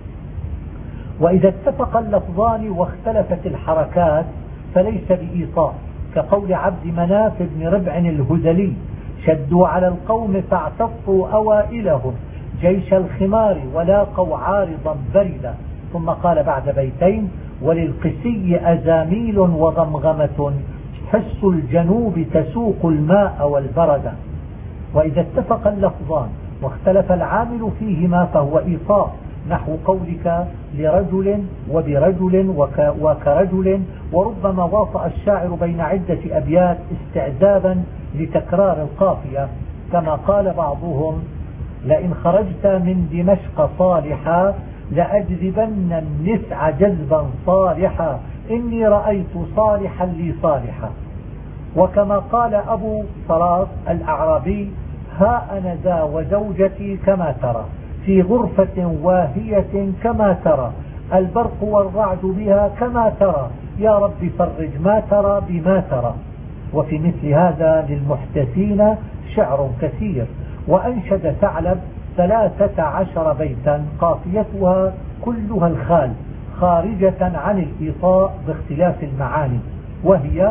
وإذا اتفق اللفظان واختلفت الحركات فليس بإيطاء، كقول عبد مناف بن ربع الهذلي: شدوا على القوم فاعتطوا أوائلهم جيش الخمار ولاقوا عارضا بردا. ثم قال بعد بيتين: وللقسي أزاميل وغمغمة حس الجنوب تسوق الماء والبرد. وإذا اتفق اللفظان واختلف العامل فيهما فهو إيطاء، نحو قولك: لرجل وبرجل وك وكرجل. وربما واطأ الشاعر بين عدة أبيات استعذابا لتكرار القافية، كما قال بعضهم: لئن خرجت من دمشق صالحا لأجذبن النسع جذبا صالحا إني رأيت صالحا لي صالحا. وكما قال أبو صراط الأعرابي: ها أنا ذا وزوجتي كما ترى في غرفة واهية كما ترى البرق والرعد بها كما ترى يا رب فرج ما ترى بما ترى. وفي مثل هذا للمحتسين شعر كثير. وأنشد ثعلب ثلاثة عشر بيتا قافيتها كلها الخال خارجة عن الإيطاء باختلاف المعاني، وهي: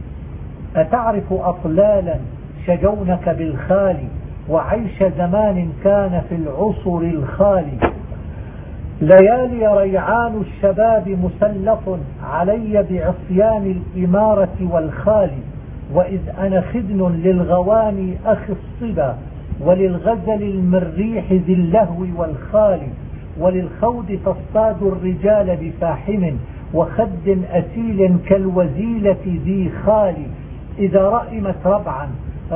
أتعرف أطلالا شجونك بالخال وعيش زمان كان في العصر الخالي ليالي ريعان الشباب مسلط علي بعصيان الإمارة والخال، وإذ أنا خدن للغواني أخي الصبا، وللغزل المريح ذي اللهو والخال، وللخود تصطاد الرجال بفاحم، وخد أسيل كالوزيلة ذي خال. إذا رأمت ربعا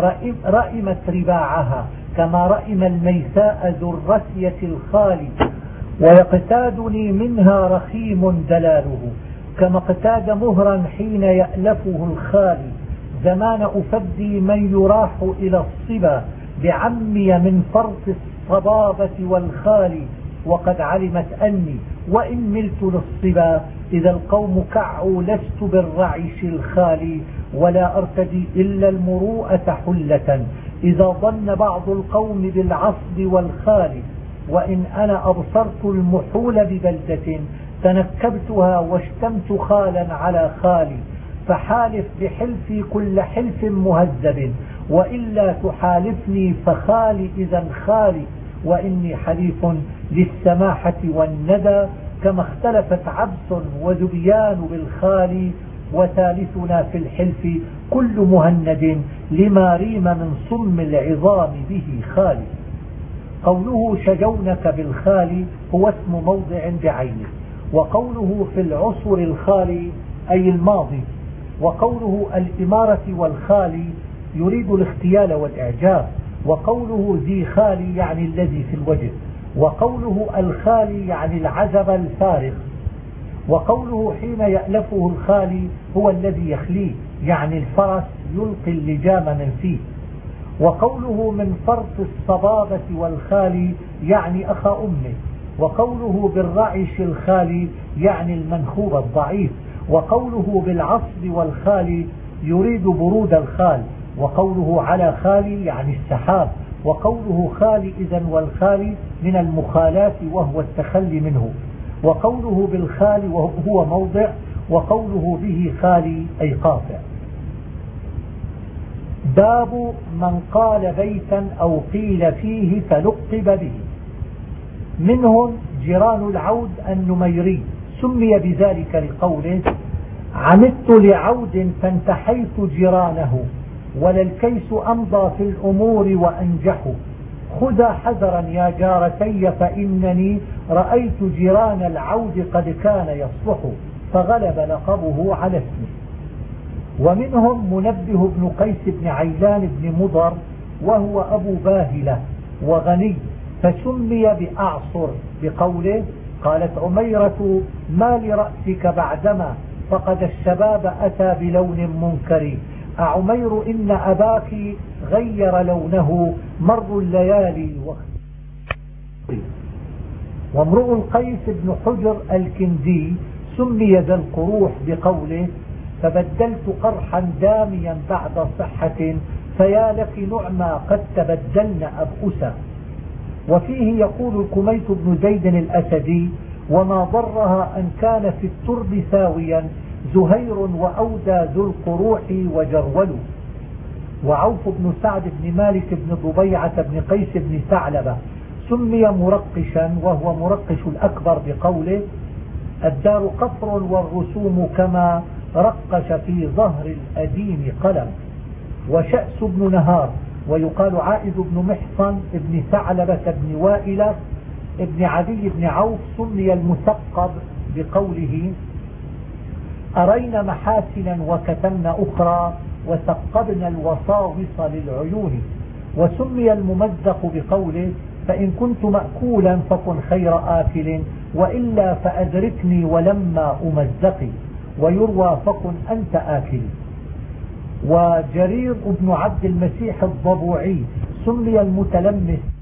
رأمت رباعها، كما رأم الميساء ذو الرسية الخال، ويقتادني منها رخيم دلاله، كما اقتاد مهرا حين يألفه الخالي. زمان أفدي من يراح إلى الصبا، بعمي من فرط الصبابة والخال، وقد علمت أني وإن ملت للصبا إذا القوم كعوا لست بالرعش الخالي، ولا أرتدي إلا المروءة حلة إذا ظن بعض القوم بالعصب والخال. وإن أنا أبصرت المحول ببلدة تنكبتها واشتمت خالا على خالي، فحالف بحلفي كل حلف مهذب، وإلا تحالفني فخالي إذا خالي. وإني حليف للسماحة والندى، كما اختلفت عبس وذبيان بالخال، وثالثنا في الحلف كل مهند لما ريم من صم العظام به خالي. قوله شجونك بالخال هو اسم موضع بعينه، وقوله في العصر الخالي أي الماضي، وقوله الإمارة والخالي يريد الاختيال والإعجاب، وقوله ذي خالي يعني الذي في الوجه، وقوله الخالي يعني العزب الفارغ، وقوله حين يألفه الخالي هو الذي يخليه يعني الفرس يلقي اللجام من فيه، وقوله من فرط الصبابة والخالي يعني أخا أمه، وقوله بالرعش الخالي يعني المنخوب الضعيف، وقوله بالعصب والخالي يريد برود الخال، وقوله على خالي يعني السحاب، وقوله خالي إذن والخالي من المخالات وهو التخلي منه، وقوله بالخالي وهو موضع، وقوله به خالي أي قاطع. باب من قال بيتا أو قيل فيه فلقب به. منهم جيران العود النميري، سمي بذلك لقوله عمدت لعود فانتحيت جيرانه، ولا الكيس أمضى في الأمور وأنجح، خذا حذرا يا جارتي فإنني رأيت جيران العود قد كان يصلح، فغلب لقبه على اسمه. ومنهم منبه بن قيس بن عيلان بن مضر، وهو أبو باهلة وغني، فسمي بأعصر بقوله قالت عميرة ما لرأسك بعدما فقد الشباب أتى بلون منكر، أعمير إن أباك غير لونه مر الليالي وخير. وامرؤ القيس بن حجر الكندي سمي ذا القروح بقوله فبدلت قرحا داميا بعد صحة، فيا لك نعمى قد تبدلن أبؤسا. وفيه يقول الكميت بن زيد الأسدي وما ضرها أن كان في الترب ساويا زهير وأودى ذو القروح وجرول. وعوف بن سعد بن مالك بن ضبيعة بن قيس بن ثعلبة سمي مرقشا، وهو مرقش الأكبر بقوله الدار قطر والرسوم كما رقش في ظهر الأديم قلم. وشأس بن نهار، ويقال عائد بن محصن بن ثعلبة بن وائلة ابن عدي بن عوف سمي المثقب بقوله أرينا محاسنا وكتمنا أخرى وثقبنا الوصاوص للعيون. وسمي الممزق بقوله فإن كنت مأكولا فكن خير آكل، وإلا فأدركني ولما أمزقي، ويروى فكن أنت آكل. وجرير بن عبد المسيح الضبوعي سمي المتلمس